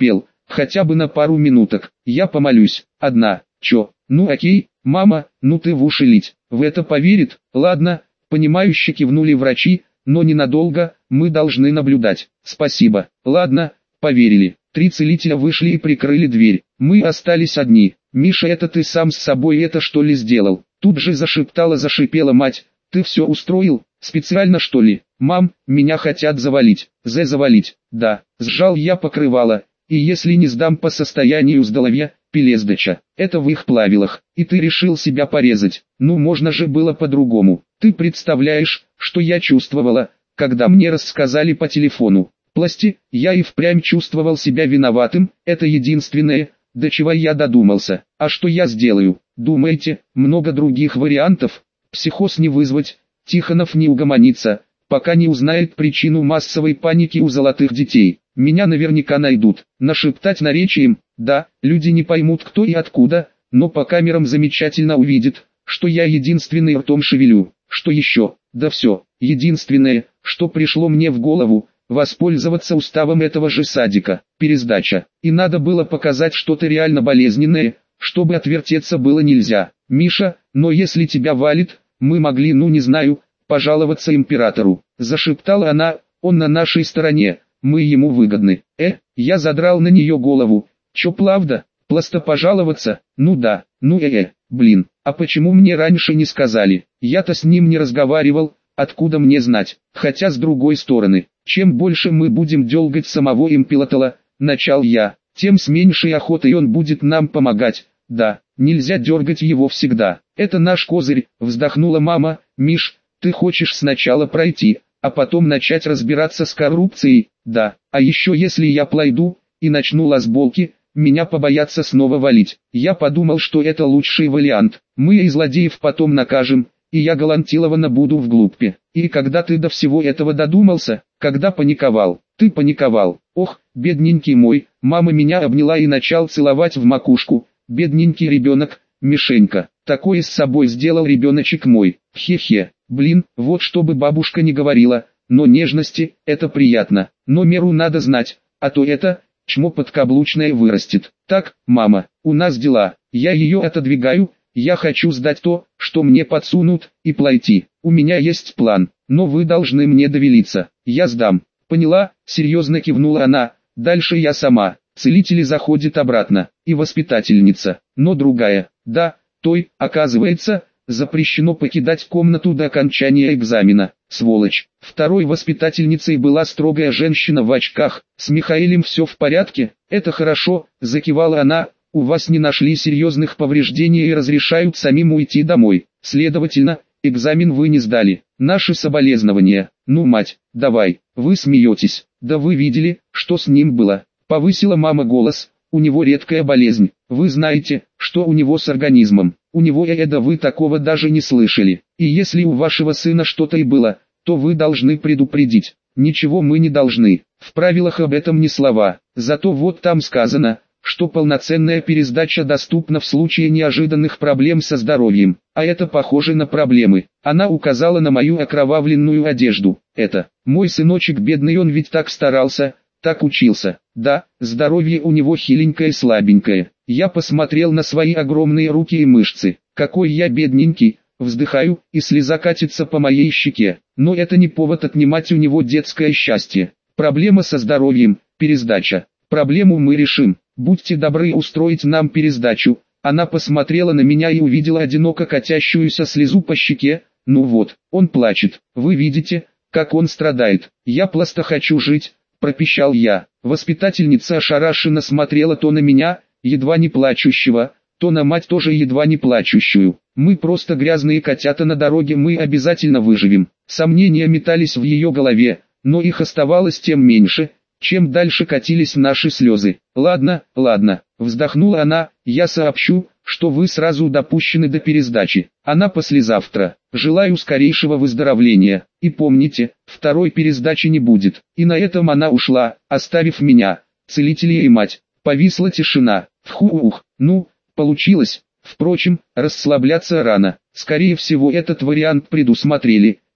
хотя бы на пару минуток, я помолюсь. Одна, чё, ну окей, мама, ну ты в уши лить, в это поверит? Ладно, понимающе кивнули врачи, но ненадолго, мы должны наблюдать. Спасибо. Ладно, поверили. 3 целителя вышли и прикрыли дверь. Мы остались одни. Миша, это ты сам с собой это что ли сделал? Тут же зашипела мать. Ты все устроил? Специально что ли? Мам, меня хотят завалить. Завалить. Да. Сжал я покрывало. И если не сдам по состоянию здоровья, Пелездыча, это в их правилах. И ты решил себя порезать. Ну можно же было по-другому. Ты представляешь, что я чувствовала, когда мне рассказали по телефону. Пласти, я и впрямь чувствовал себя виноватым, это единственное, до чего я додумался. А что я сделаю? Думаете, много других вариантов? Психоз не вызвать, Тихонов не угомонится, пока не узнает причину массовой паники у золотых детей. Меня наверняка найдут. Нашептать наречием, да, люди не поймут кто и откуда, но по камерам замечательно увидят, что я единственный ртом шевелю. Что еще? Да все. Единственное, что пришло мне в голову, воспользоваться уставом этого же садика. Пересдача. И надо было показать что-то реально болезненное, чтобы отвертеться было нельзя. Миша, но если тебя валит, мы могли, ну не знаю, пожаловаться императору. Зашептала она, он на нашей стороне, мы ему выгодны. Я задрал на нее голову. Чё правда? Просто пожаловаться? Ну да, ну блин, а почему мне раньше не сказали? Я-то с ним не разговаривал, откуда мне знать? Хотя с другой стороны, чем больше мы будем дергать самого императора, начал я, тем с меньшей охотой он будет нам помогать. Да, нельзя дергать его всегда. Это наш козырь, вздохнула мама. Миш, ты хочешь сначала пройти, а потом начать разбираться с коррупцией? Да, а еще если я пройду и начну лазболки, меня побоятся снова валить. Я подумал, что это лучший вариант. Мы и злодеев потом накажем, и я галантированно буду в глупе. И когда ты до всего этого додумался, когда паниковал, ты паниковал. Ох, бедненький мой, мама меня обняла и начал целовать в макушку. Бедненький ребенок, Мишенька, такое с собой сделал ребеночек мой. Хе-хе, блин, вот чтобы бабушка не говорила, но нежности, это приятно, но меру надо знать, а то это, чмо подкаблучное вырастет. Так, мама, у нас дела, я ее отодвигаю, я хочу сдать то, что мне подсунут, и пройти. У меня есть план, но вы должны мне довериться, я сдам. Поняла, серьезно кивнула она, дальше я сама. Целители заходит обратно, и воспитательница, но другая, да, той, оказывается, запрещено покидать комнату до окончания экзамена, сволочь. Второй воспитательницей была строгая женщина в очках. С Михаилом все в порядке? Это хорошо, закивала она, у вас не нашли серьезных повреждений и разрешают самим уйти домой. Следовательно, экзамен вы не сдали. Наши соболезнования. Ну мать, давай, вы смеетесь, да вы видели, что с ним было? Повысила мама голос, у него редкая болезнь, вы знаете, что у него с организмом, у него да вы такого даже не слышали, и если у вашего сына что-то и было, то вы должны предупредить, ничего мы не должны, в правилах об этом ни слова, зато вот там сказано, что полноценная пересдача доступна в случае неожиданных проблем со здоровьем, а это похоже на проблемы, она указала на мою окровавленную одежду, это, мой сыночек бедный он ведь так старался, так учился. Да, здоровье у него хиленькое и слабенькое. Я посмотрел на свои огромные руки и мышцы. Какой я бедненький, вздыхаю, и слеза катится по моей щеке. Но это не повод отнимать у него детское счастье. Проблема со здоровьем, пересдача. Проблему мы решим. Будьте добры устроить нам пересдачу. Она посмотрела на меня и увидела одиноко катящуюся слезу по щеке. Ну вот, он плачет. Вы видите, как он страдает. Я просто хочу жить. Пропищал я. Воспитательница ошарашенно смотрела то на меня, едва не плачущего, то на мать тоже едва не плачущую. Мы просто грязные котята на дороге, мы обязательно выживем. Сомнения метались в ее голове, но их оставалось тем меньше, чем дальше катились наши слезы. Ладно, вздохнула она, я сообщу, что вы сразу допущены до пересдачи. Она послезавтра. Желаю скорейшего выздоровления. И помните, второй пересдачи не будет. И на этом она ушла, оставив меня, целителя и мать. Повисла тишина. Фух, ну, получилось. Впрочем, расслабляться рано. Скорее всего этот вариант предусмотрели.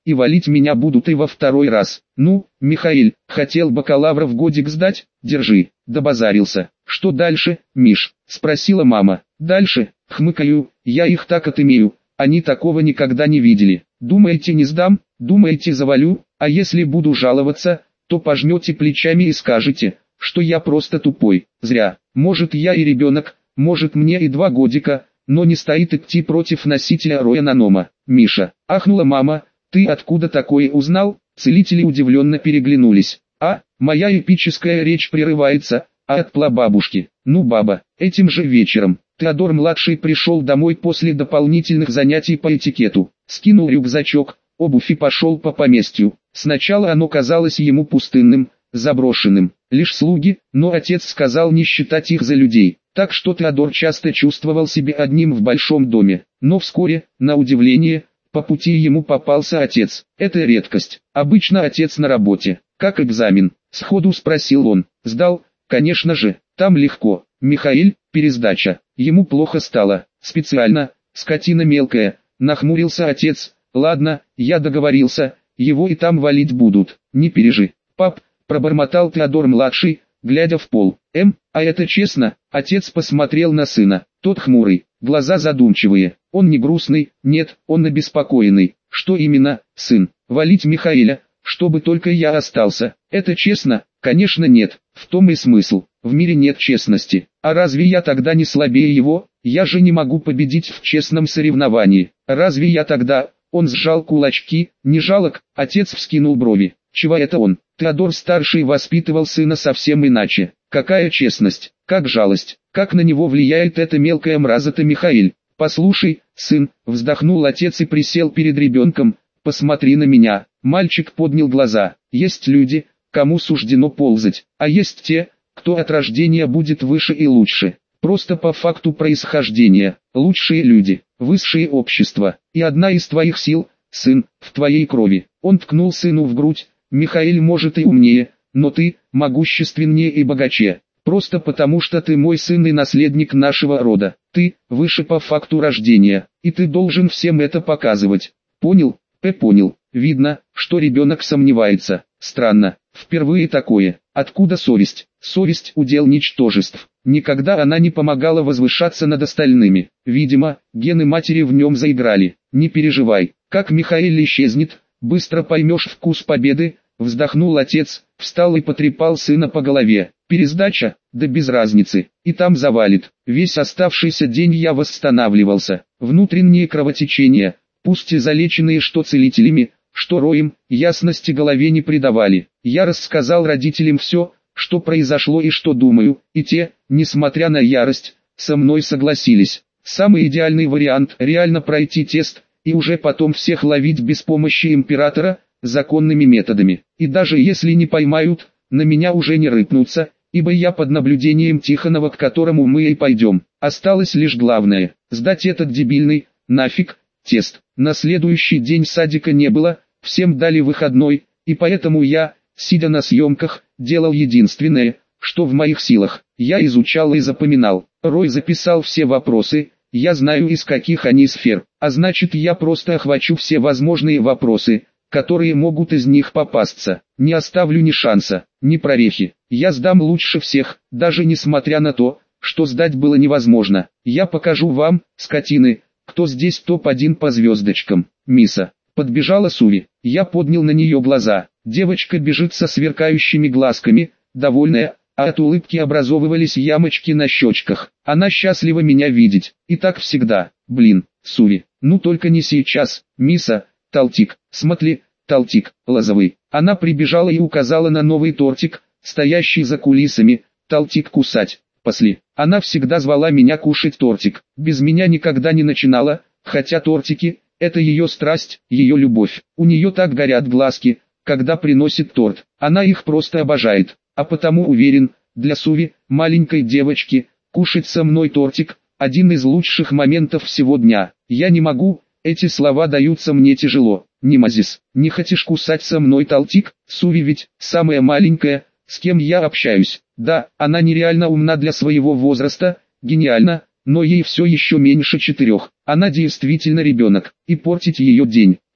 и валить меня будут и во второй раз. Ну, Михаил, хотел бакалавра в годик сдать? Держи, добазарился. Что дальше, Миш? Спросила мама. Дальше, хмыкаю, я их так отымею, они такого никогда не видели. Думаете, не сдам? Думаете, завалю? А если буду жаловаться, то пожмете плечами и скажете, что я просто тупой. Зря. Может, я и ребенок, может, мне и 2 годика, но не стоит идти против носителя роянанома. Миша, ахнула мама, ты откуда такое узнал? Целители удивленно переглянулись. Моя эпическая речь прерывается, от бабушки. Ну баба, этим же вечером, Теодор-младший пришел домой после дополнительных занятий по этикету, скинул рюкзачок, обувь и пошел по поместью. Сначала оно казалось ему пустынным, заброшенным, лишь слуги, но отец сказал не считать их за людей, так что Теодор часто чувствовал себя одним в большом доме. Но вскоре, на удивление, по пути ему попался отец. Это редкость, обычно отец на работе. Как экзамен? Сходу спросил он. Сдал, конечно же, там легко. Михаил, пересдача. Ему плохо стало, специально, скотина мелкая, нахмурился отец. Ладно, я договорился, его и там валить будут, не пережи. Пап, пробормотал Теодор-младший, глядя в пол. А это честно? Отец посмотрел на сына, тот хмурый, глаза задумчивые. Он не грустный, нет, он обеспокоенный. Что именно, сын? Валить Михаила, чтобы только я остался. Это честно? Конечно нет, в том и смысл. В мире нет честности. А разве я тогда не слабее его? Я же не могу победить в честном соревновании. Разве я тогда... Он сжал кулачки, не жалок, отец вскинул брови. Чего это он? Теодор-старший воспитывал сына совсем иначе. Какая честность, как жалость, как на него влияет эта мелкая мразота Михаил. Послушай, сын, вздохнул отец и присел перед ребенком, посмотри на меня. Мальчик поднял глаза. Есть люди, кому суждено ползать, а есть те, кто от рождения будет выше и лучше. Просто по факту происхождения, лучшие люди, высшее общество, и одна из твоих сил, сын, в твоей крови. Он ткнул сыну в грудь. Михаил может и умнее, но ты, могущественнее и богаче. Просто потому что ты мой сын и наследник нашего рода. Ты, выше по факту рождения, и ты должен всем это показывать. Понял? Понял. Видно, что ребенок сомневается. Странно, впервые такое. Откуда совесть? Совесть – удел ничтожеств. Никогда она не помогала возвышаться над остальными. Видимо, гены матери в нем заиграли. Не переживай, как Михаил исчезнет, быстро поймешь вкус победы. Вздохнул отец, встал и потрепал сына по голове. Пересдача? Да без разницы, и там завалит. Весь оставшийся день я восстанавливался. Внутренние кровотечения, пусть и залеченные что целителями, что роем, ясности голове не придавали. Я рассказал родителям все, что произошло и что думаю, и те, несмотря на ярость, со мной согласились. Самый идеальный вариант – реально пройти тест, и уже потом всех ловить без помощи императора, законными методами. И даже если не поймают, на меня уже не рыпнутся, ибо я под наблюдением Тихонова, к которому мы и пойдем. Осталось лишь главное – сдать этот дебильный, нафиг, тест. На следующий день садика не было, всем дали выходной, и поэтому я, сидя на съемках, делал единственное, что в моих силах. Я изучал и запоминал. Рой записал все вопросы, я знаю из каких они сфер, а значит я просто охвачу все возможные вопросы, которые могут из них попасться. Не оставлю ни шанса, ни прорехи. Я сдам лучше всех, даже несмотря на то, что сдать было невозможно. Я покажу вам, скотины, кто здесь топ-1 по звездочкам. Миса. Подбежала Суви. Я поднял на нее глаза. Девочка бежит со сверкающими глазками, довольная, а от улыбки образовывались ямочки на щечках. Она счастлива меня видеть. И так всегда. Блин, Суви, ну только не сейчас, Миса. Талтик, смотри, Талтик, лозовый. Она прибежала и указала на новый тортик, стоящий за кулисами. Талтик кусать. После. Она всегда звала меня кушать тортик. Без меня никогда не начинала, хотя тортики – это ее страсть, ее любовь. У нее так горят глазки, когда приносит торт. Она их просто обожает. А потому уверен, для Суви, маленькой девочки, кушать со мной тортик – один из лучших моментов всего дня. Я не могу, эти слова даются мне тяжело. Немазис, не хочешь кусать со мной Талтик? Суви ведь самая маленькая, с кем я общаюсь. Да, она нереально умна для своего возраста, гениальна, но ей все еще меньше 4. Она действительно ребенок, и портить ее день,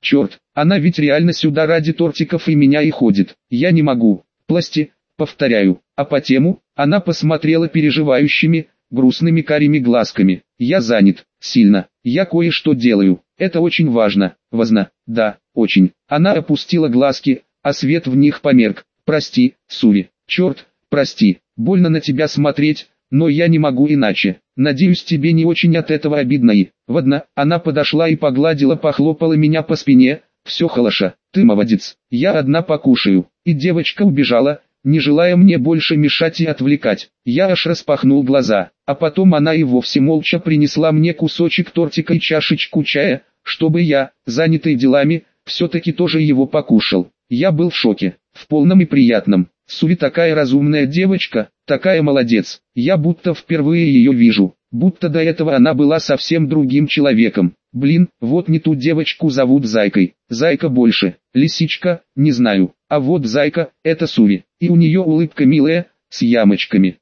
Черт, она ведь реально сюда ради тортиков и меня и ходит. Я не могу. Пласти, повторяю. А по тему, она посмотрела переживающими, грустными карими глазками. Я занят, сильно. Я кое-что делаю. Это очень важно. Важно, да, очень. Она опустила глазки, а свет в них померк. Прости, Суви. Черт, прости. Больно на тебя смотреть, но я не могу иначе. Надеюсь, тебе не очень от этого обидно и... Ладно, она подошла и похлопала меня по спине. Все хорошо, ты молодец. Я одна покушаю. И девочка убежала, не желая мне больше мешать и отвлекать. Я аж распахнул глаза, а потом она и вовсе молча принесла мне кусочек тортика и чашечку чая, чтобы я, занятый делами, все-таки тоже его покушал. Я был в шоке, в полном и приятном. Суви такая разумная девочка, такая молодец. Я будто впервые ее вижу, будто до этого она была совсем другим человеком. Блин, вот не ту девочку зовут Зайкой. Зайка больше, Лисичка, не знаю. А вот Зайка, это Суви. И у нее улыбка милая, с ямочками.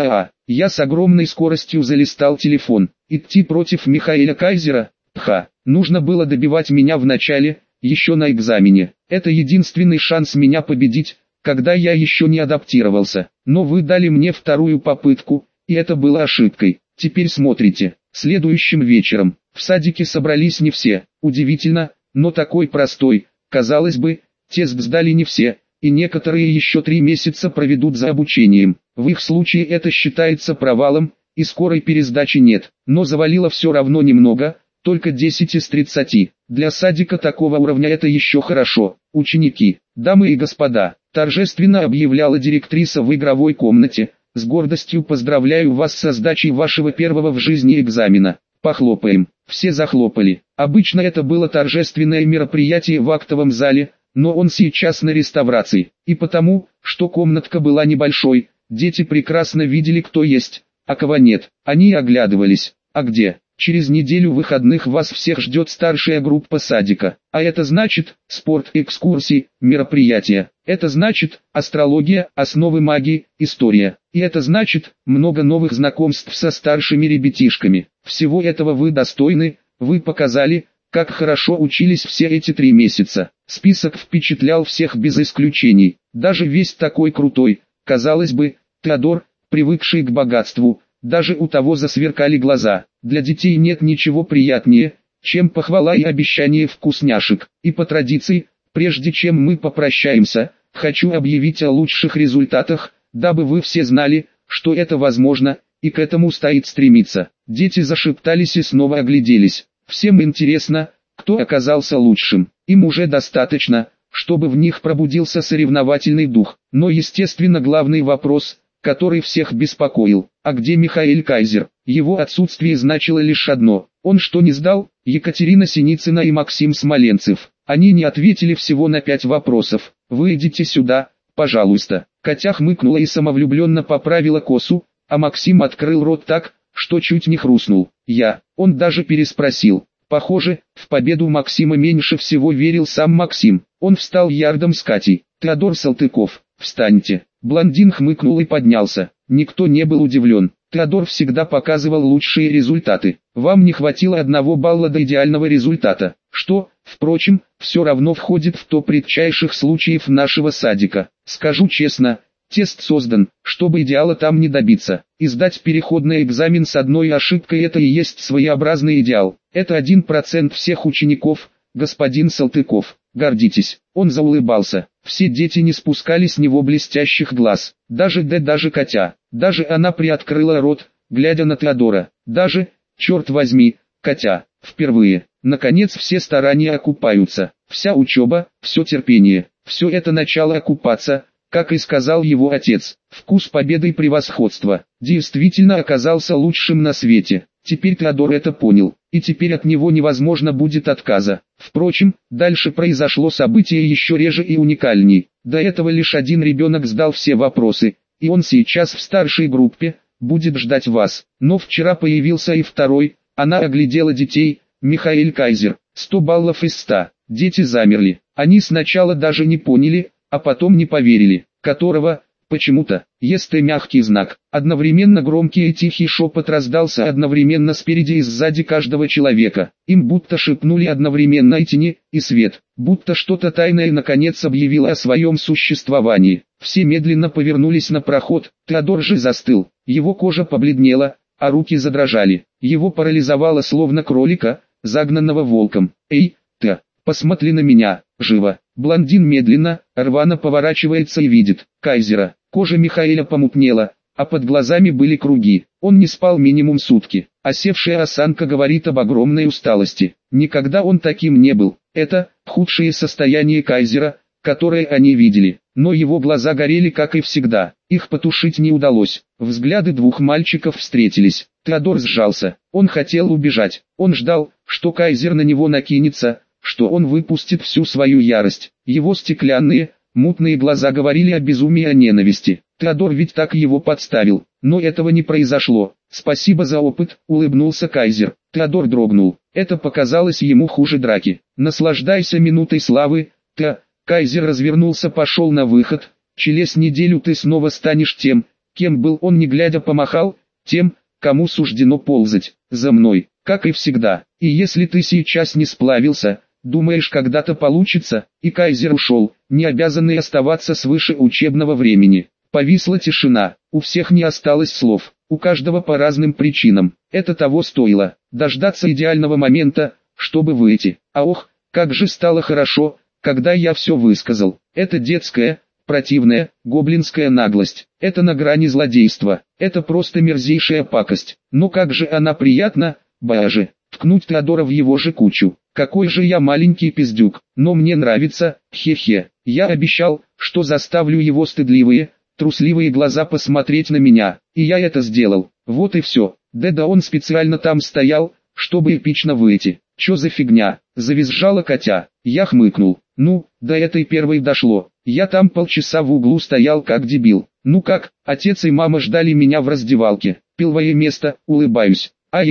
Я с огромной скоростью залистал телефон. Идти против Михаэля Кайзера? Нужно было добивать меня в начале, еще на экзамене. Это единственный шанс меня победить, когда я еще не адаптировался. Но вы дали мне вторую попытку, и это было ошибкой. Теперь смотрите. Следующим вечером, в садике собрались не все. Удивительно, но такой простой, казалось бы, тест сдали не все, и некоторые еще 3 месяца проведут за обучением. В их случае это считается провалом, и скорой пересдачи нет. Но завалило все равно немного, только 10 из 30. Для садика такого уровня это еще хорошо. Ученики, дамы и господа, торжественно объявляла директриса в игровой комнате, с гордостью поздравляю вас со сдачей вашего первого в жизни экзамена. Похлопаем. Все захлопали. Обычно это было торжественное мероприятие в актовом зале, но он сейчас на реставрации. И потому, что комнатка была небольшой, дети прекрасно видели, кто есть, а кого нет. Они оглядывались. А где? Через неделю выходных вас всех ждет старшая группа садика. А это значит, спорт, экскурсии, мероприятия. Это значит, астрология, основы магии, история. И это значит, много новых знакомств со старшими ребятишками. Всего этого вы достойны, вы показали, как хорошо учились все эти 3 месяца. Список впечатлял всех без исключений. Даже весь такой крутой, казалось бы, Теодор, привыкший к богатству, даже у того засверкали глаза. Для детей нет ничего приятнее, чем похвала и обещание вкусняшек. И по традиции, прежде чем мы попрощаемся, хочу объявить о лучших результатах, дабы вы все знали, что это возможно, и к этому стоит стремиться. Дети зашептались и снова огляделись. Всем интересно, кто оказался лучшим. Им уже достаточно, чтобы в них пробудился соревновательный дух. Но естественно главный вопрос, который всех беспокоил: а где Михаэль Кайзер? Его отсутствие значило лишь одно: он что, не сдал? Екатерина Синицына и Максим Смоленцев. Они не ответили всего на 5 вопросов. Вы идите сюда, пожалуйста. Катя хмыкнула и самовлюбленно поправила косу, а Максим открыл рот так, что чуть не хрустнул. Он даже переспросил. Похоже, в победу Максима меньше всего верил сам Максим. Он встал ярдом с Катей. Теодор Салтыков, встаньте. Блондин хмыкнул и поднялся. Никто не был удивлен. Теодор всегда показывал лучшие результаты. Вам не хватило 1 балла до идеального результата, что, впрочем, все равно входит в топ редчайших случаев нашего садика. Скажу честно, тест создан, чтобы идеала там не добиться. И сдать переходный экзамен с 1 ошибкой — это и есть своеобразный идеал. Это 1% всех учеников, господин Салтыков. Гордитесь. Он заулыбался. Все дети не спускали с него блестящих глаз. Даже Катя. Даже она приоткрыла рот, глядя на Теодора. Даже, черт возьми, Катя. Впервые. Наконец все старания окупаются. Вся учеба, все терпение. Все это начало окупаться, как и сказал его отец. Вкус победы и превосходства. Действительно оказался лучшим на свете. Теперь Теодор это понял, и теперь от него невозможно будет отказа. Впрочем, дальше произошло событие еще реже и уникальней. До этого лишь 1 ребенок сдал все вопросы, и он сейчас в старшей группе, будет ждать вас. Но вчера появился и 2-й, она оглядела детей. Михаэль Кайзер, 100 баллов из 100. Дети замерли. Они сначала даже не поняли, а потом не поверили. Которого? Почему-то, если мягкий знак, одновременно громкий и тихий шепот раздался одновременно спереди и сзади каждого человека. Им будто шепнули одновременно и тени, и свет, будто что-то тайное наконец объявило о своем существовании. Все медленно повернулись на проход, Теодор же застыл, его кожа побледнела, а руки задрожали. Его парализовало словно кролика, загнанного волком. «Эй, ты, посмотри на меня, живо!» Блондин медленно, рвано поворачивается и видит Кайзера. Кожа Михаэля помутнела, а под глазами были круги. Он не спал минимум сутки. Осевшая осанка говорит об огромной усталости. Никогда он таким не был. Это худшее состояние Кайзера, которое они видели. Но его глаза горели как и всегда. Их потушить не удалось. Взгляды двух мальчиков встретились. Теодор сжался. Он хотел убежать. Он ждал, что Кайзер на него накинется, что он выпустит всю свою ярость. Его стеклянные, мутные глаза говорили о безумии, о ненависти. Теодор ведь так его подставил. Но этого не произошло. «Спасибо за опыт», — улыбнулся Кайзер. Теодор дрогнул. Это показалось ему хуже драки. «Наслаждайся минутой славы, ты...» Кайзер развернулся, пошел на выход. «Через неделю ты снова станешь тем, кем был он, не глядя помахал, тем, кому суждено ползать, за мной, как и всегда. И если ты сейчас не сплавился, думаешь, когда-то получится?» И Кайзер ушел, не обязанный оставаться свыше учебного времени. Повисла тишина, у всех не осталось слов, у каждого по разным причинам. Это того стоило, дождаться идеального момента, чтобы выйти. А ох, как же стало хорошо, когда я все высказал. Это детская, противная, гоблинская наглость. Это на грани злодейства. Это просто мерзейшая пакость. Но как же она приятна, боже, ткнуть Теодора в его же кучу. Какой же я маленький пиздюк, но мне нравится, хе-хе. Я обещал, что заставлю его стыдливые, трусливые глаза посмотреть на меня, и я это сделал. Вот и все. Да он специально там стоял, чтобы эпично выйти. Чё за фигня? Завизжала Катя. Я хмыкнул. Ну, до этой первой дошло. Я там полчаса в углу стоял как дебил. Ну как, отец и мама ждали меня в раздевалке. Пиловое место, улыбаюсь. И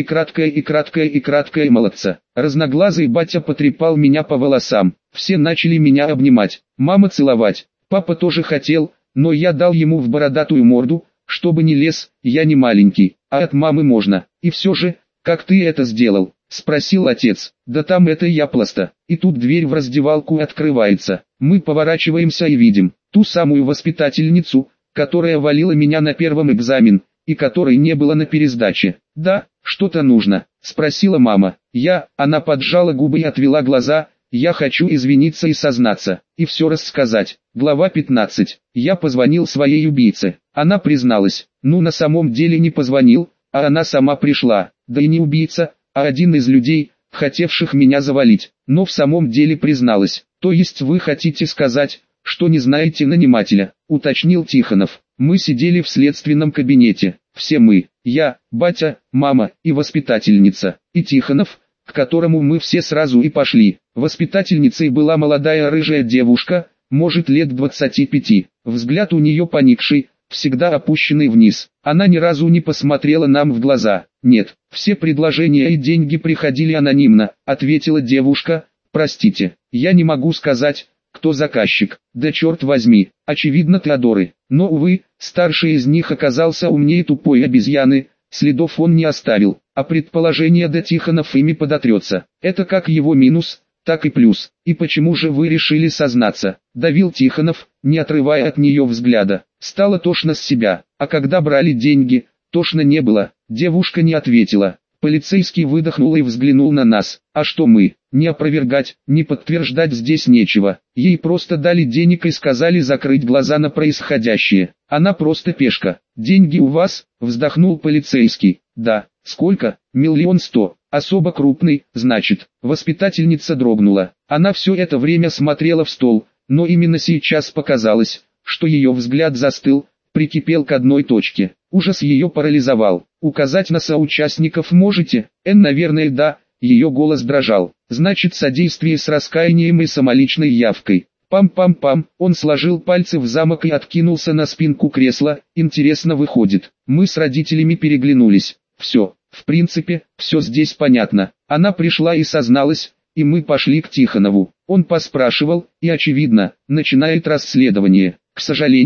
краткое молодца. Разноглазый батя потрепал меня по волосам. Все начали меня обнимать. Мама целовать. Папа тоже хотел, но я дал ему в бородатую морду, чтобы не лез, я не маленький, а от мамы можно. И все же, как ты это сделал? Спросил отец. Да там это я просто. И тут дверь в раздевалку открывается. Мы поворачиваемся и видим ту самую воспитательницу, которая валила меня на первом экзамен, и которой не было на пересдаче. Да, что-то нужно, спросила мама. Она поджала губы и отвела глаза. Я хочу извиниться и сознаться, и все рассказать. Глава 15. Я позвонил своей убийце. Она призналась. Ну, на самом деле не позвонил, а она сама пришла. Да и не убийца, а один из людей, хотевших меня завалить. Но в самом деле призналась. То есть вы хотите сказать, что не знаете нанимателя, уточнил Тихонов. Мы сидели в следственном кабинете. Все мы. Я, батя, мама и воспитательница. И Тихонов, к которому мы все сразу и пошли. Воспитательницей была молодая рыжая девушка, может лет 25. Взгляд у нее поникший, всегда опущенный вниз. Она ни разу не посмотрела нам в глаза. Нет, все предложения и деньги приходили анонимно, ответила девушка. Простите, я не могу сказать, кто заказчик. Да черт возьми, очевидно Теодоры. Но увы, старший из них оказался умнее тупой обезьяны. Следов он не оставил, а предположение до Тихонов ими подотрется. Это как его минус, так и плюс. И почему же вы решили сознаться? Давил Тихонов, не отрывая от нее взгляда. Стало тошно с себя, а когда брали деньги, тошно не было. Девушка не ответила. Полицейский выдохнул и взглянул на нас. А что мы? Не опровергать, не подтверждать здесь нечего. Ей просто дали денег и сказали закрыть глаза на происходящее. Она просто пешка. Деньги у вас? Вздохнул полицейский. Да. Сколько? 1 100 000. Особо крупный, значит. Воспитательница дрогнула. Она все это время смотрела в стол, но именно сейчас показалось, что ее взгляд застыл, прикипел к одной точке. Ужас ее парализовал. Указать на соучастников можете? Наверное, да. Ее голос дрожал. Значит, содействие с раскаянием и самоличной явкой. Пам-пам-пам. Он сложил пальцы в замок и откинулся на спинку кресла. Интересно выходит. Мы с родителями переглянулись. Все, в принципе, все здесь понятно. Она пришла и созналась, и мы пошли к Тихонову. Он поспрашивал, и очевидно, начинает расследование. К сожалению,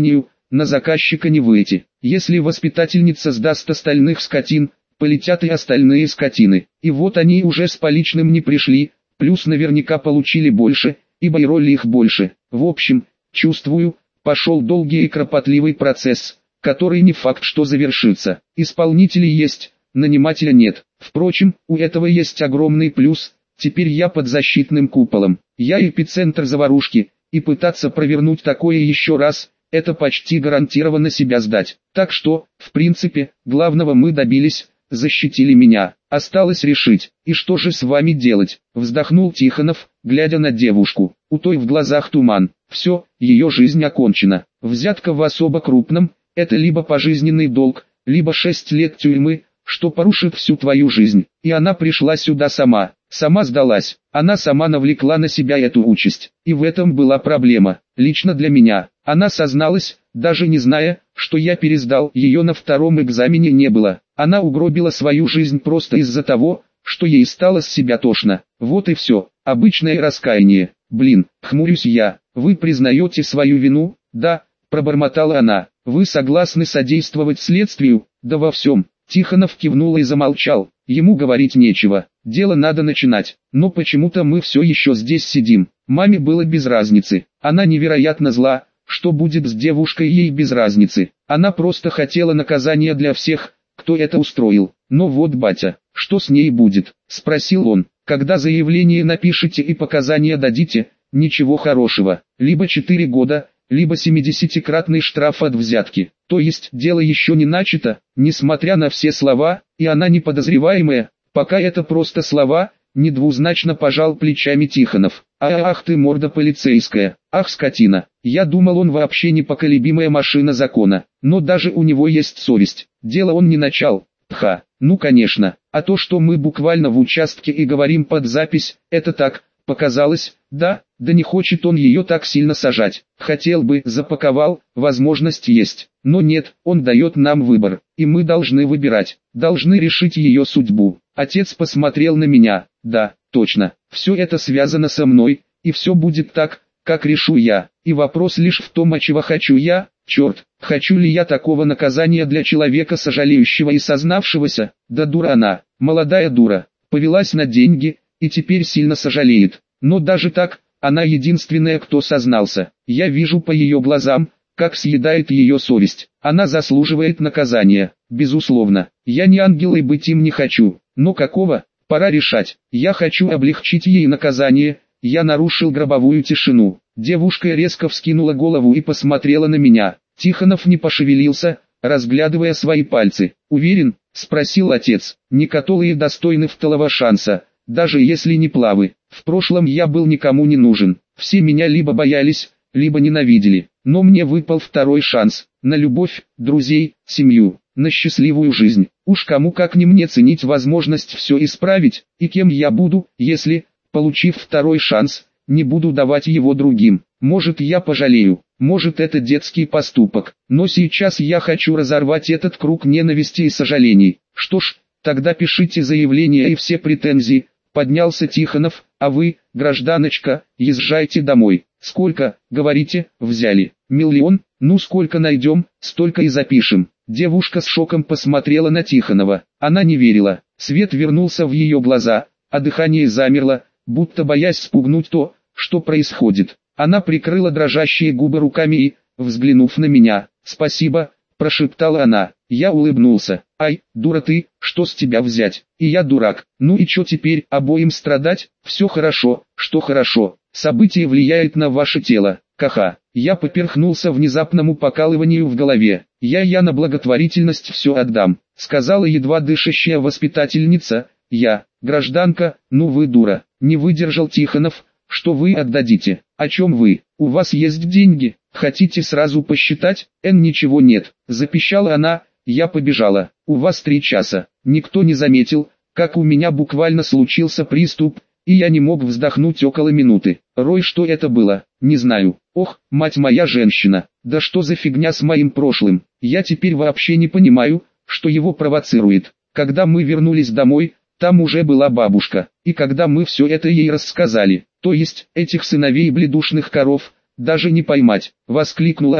на заказчика не выйти. Если воспитательница сдаст остальных скотин, полетят и остальные скотины. И вот они уже с поличным не пришли, плюс наверняка получили больше, ибо и роли их больше. В общем, чувствую, пошел долгий и кропотливый процесс, который не факт, что завершится. Исполнители есть, нанимателя нет. Впрочем, у этого есть огромный плюс, теперь я под защитным куполом. Я эпицентр заварушки, и пытаться провернуть такое еще раз, это почти гарантированно себя сдать. Так что, в принципе, главного мы добились, защитили меня. Осталось решить, и что же с вами делать? Вздохнул Тихонов, глядя на девушку. У той в глазах туман. Все, ее жизнь окончена. Взятка в особо крупном, это либо пожизненный долг, либо 6 лет тюрьмы, что порушит всю твою жизнь. И она пришла сюда сама. Сама сдалась, она сама навлекла на себя эту участь. И в этом была проблема, лично для меня. Она созналась, даже не зная, что я пересдал, ее на втором экзамене не было. Она угробила свою жизнь просто из-за того, что ей стало с себя тошно. Вот и все, обычное раскаяние. Блин, хмурюсь я, вы признаете свою вину? Да, пробормотала она. Вы согласны содействовать следствию? Да во всем. Тихонов кивнул и замолчал. Ему говорить нечего, дело надо начинать, но почему-то мы все еще здесь сидим. Маме было без разницы, она невероятно зла, что будет с девушкой ей без разницы. Она просто хотела наказания для всех, кто это устроил. Но вот батя, что с ней будет, спросил он, когда заявление напишите и показания дадите, ничего хорошего, либо 4 года, либо 70-кратный штраф от взятки. То есть дело еще не начато, несмотря на все слова, и она не подозреваемая, пока это просто слова, недвузначно пожал плечами Тихонов. Ах ты морда полицейская, ах скотина, я думал он вообще непоколебимая машина закона, но даже у него есть совесть, дело он не начал, пха, ну конечно, а то что мы буквально в участке и говорим под запись, это так, показалось, да не хочет он ее так сильно сажать, хотел бы, запаковал, возможность есть, но нет, он дает нам выбор, и мы должны выбирать, должны решить ее судьбу. Отец посмотрел на меня, да, точно, все это связано со мной, и все будет так, как решу я, и вопрос лишь в том, а чего хочу я, черт, хочу ли я такого наказания для человека сожалеющего и сознавшегося, да дура она, молодая дура, повелась на деньги, и теперь сильно сожалеет, но даже так, она единственная, кто сознался. Я вижу по ее глазам, как съедает ее совесть. Она заслуживает наказания, безусловно. Я не ангел и быть им не хочу. Но какого? Пора решать. Я хочу облегчить ей наказание. Я нарушил гробовую тишину. Девушка резко вскинула голову и посмотрела на меня. Тихонов не пошевелился, разглядывая свои пальцы. «Уверен?» – спросил отец. «Некоторые достойны второго шанса. Даже если не плавы. В прошлом я был никому не нужен. Все меня либо боялись, либо ненавидели. Но мне выпал второй шанс. На любовь, друзей, семью, на счастливую жизнь. Уж кому как не мне ценить возможность все исправить. И кем я буду, если, получив второй шанс, не буду давать его другим. Может я пожалею, может это детский поступок. Но сейчас я хочу разорвать этот круг ненависти и сожалений. Что ж, тогда пишите заявление и все претензии. Поднялся Тихонов, а вы, гражданочка, езжайте домой. Сколько, говорите, взяли? 1 000 000? Ну сколько найдем, столько и запишем. Девушка с шоком посмотрела на Тихонова. Она не верила. Свет вернулся в ее глаза, а дыхание замерло, будто боясь спугнуть то, что происходит. Она прикрыла дрожащие губы руками и, взглянув на меня, «Спасибо», прошептала она. Я улыбнулся. «Ай, дура ты, что с тебя взять? И я дурак. Ну и чё теперь, обоим страдать? Все хорошо, что хорошо. Событие влияет на ваше тело. Ха-ха». Я поперхнулся внезапному покалыванию в голове. Я на благотворительность все отдам», сказала едва дышащая воспитательница. «Я, гражданка, ну вы дура». Не выдержал Тихонов. «Что вы отдадите? О чем вы? У вас есть деньги? Хотите сразу посчитать?» Ничего нет», запищала она. Я побежала. «У вас 3 часа». Никто не заметил, как у меня буквально случился приступ, и я не мог вздохнуть около минуты. Рой, что это было? Не знаю. Ох, мать моя женщина, да что за фигня с моим прошлым? Я теперь вообще не понимаю, что его провоцирует. Когда мы вернулись домой, там уже была бабушка, и когда мы все это ей рассказали, то есть, этих сыновей бледушных коров, даже не поймать, воскликнула она,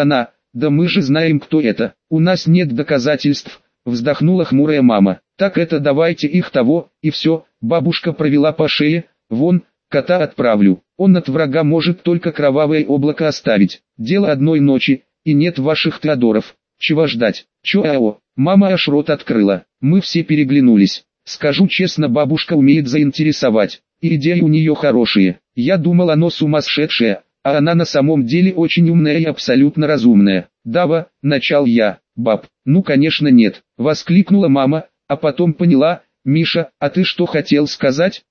Да мы же знаем, кто это. У нас нет доказательств, вздохнула хмурая мама. Так это давайте их того, и все. Бабушка провела по шее. Вон, кота отправлю. Он от врага может только кровавое облако оставить. Дело одной ночи, и нет ваших Теодоров. Чего ждать? Чё? Мама аж рот открыла. Мы все переглянулись. Скажу честно, бабушка умеет заинтересовать. И идеи у нее хорошие. Я думал, оно сумасшедшее, а она на самом деле очень умная и абсолютно разумная. Дава, начал я. Баб, ну конечно нет, воскликнула мама, а потом поняла. Миша, а ты что хотел сказать?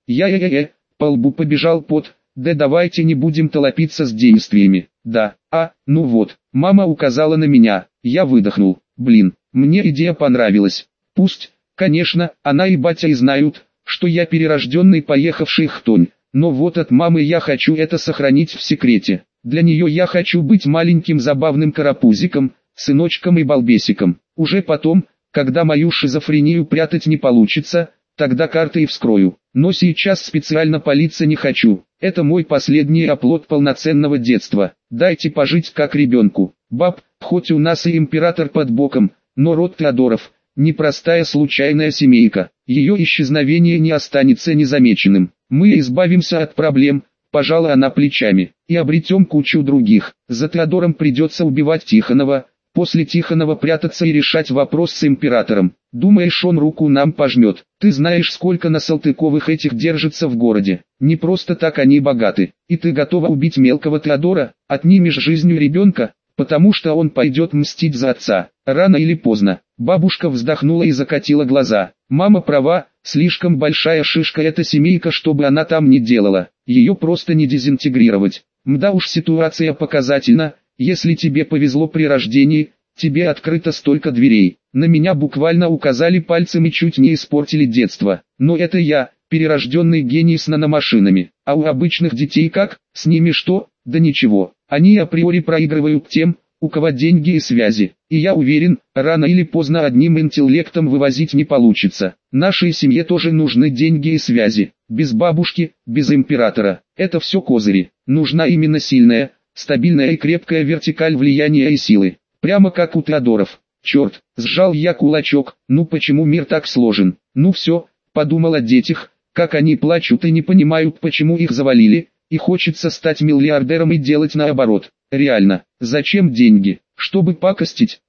По лбу побежал пот. Да давайте не будем торопиться с действиями. Да, ну вот, мама указала на меня. Я выдохнул. Блин, мне идея понравилась. Пусть, конечно, она и батя и знают, что я перерожденный поехавший хтонь. Но вот от мамы я хочу это сохранить в секрете. Для нее я хочу быть маленьким забавным карапузиком, сыночком и балбесиком. Уже потом, когда мою шизофрению прятать не получится, тогда карты и вскрою. Но сейчас специально палиться не хочу. Это мой последний оплот полноценного детства. Дайте пожить как ребенку. Баб, хоть у нас и император под боком, но род Теодоров – непростая случайная семейка. Ее исчезновение не останется незамеченным. Мы избавимся от проблем, пожала она плечами, и обретем кучу других. За Теодором придется убивать Тихонова, после Тихонова прятаться и решать вопрос с императором. Думаешь, он руку нам пожмет? Ты знаешь, сколько на Салтыковых этих держится в городе. Не просто так они богаты. И ты готова убить мелкого Теодора, отнимешь жизнь у ребенка, потому что он пойдет мстить за отца. Рано или поздно. Бабушка вздохнула и закатила глаза. Мама права, слишком большая шишка эта семейка, чтобы она там не делала. Ее просто не дезинтегрировать. Мда уж ситуация показательна. Если тебе повезло при рождении, тебе открыто столько дверей. На меня буквально указали пальцем и чуть не испортили детство. Но это я, перерожденный гений с наномашинами. А у обычных детей как? С ними что? Да ничего. Они априори проигрывают тем, у кого деньги и связи. И я уверен, рано или поздно одним интеллектом вывозить не получится. Нашей семье тоже нужны деньги и связи. Без бабушки, без императора. Это все козыри. Нужна именно сильная, стабильная и крепкая вертикаль влияния и силы. Прямо как у Теодоров. Черт, сжал я кулачок. Ну почему мир так сложен? Ну все, подумал о детях, как они плачут и не понимают, почему их завалили. И хочется стать миллиардером и делать наоборот. Реально, зачем деньги? Чтобы пакостить?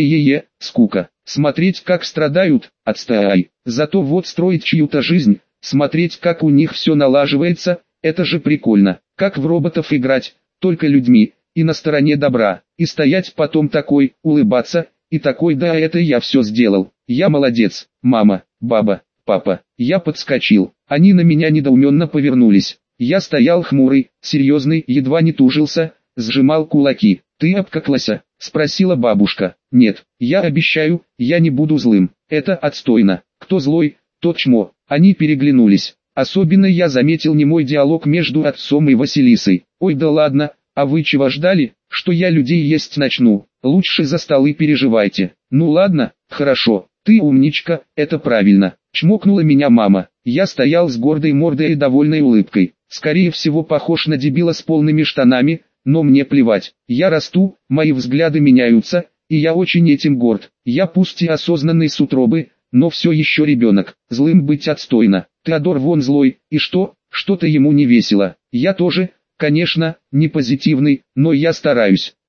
Скука. Смотреть, как страдают? Отстай. Зато вот строить чью-то жизнь, смотреть, как у них все налаживается, это же прикольно. Как в роботов играть, только людьми, и на стороне добра. И стоять потом такой, улыбаться, и такой: да, это я все сделал. Я молодец. Мама, баба, папа. Я подскочил. Они на меня недоуменно повернулись. Я стоял хмурый, серьезный, едва не тужился, сжимал кулаки. «Ты обкаклася?» – спросила бабушка. «Нет, я обещаю, я не буду злым. Это отстойно. Кто злой, тот чмо». Они переглянулись. Особенно я заметил немой диалог между отцом и Василисой. «Ой, да ладно, а вы чего ждали, что я людей есть начну? Лучше за столы переживайте». «Ну ладно, хорошо, ты умничка, это правильно». Чмокнула меня мама. Я стоял с гордой мордой и довольной улыбкой. Скорее всего, похож на дебила с полными штанами, но мне плевать. Я расту, мои взгляды меняются, и я очень этим горд. Я пусть и осознанный с утробы, но все еще ребенок. Злым быть отстойно. Теодор вон злой, и что? Что-то ему не весело. Я тоже, конечно, не позитивный, но я стараюсь.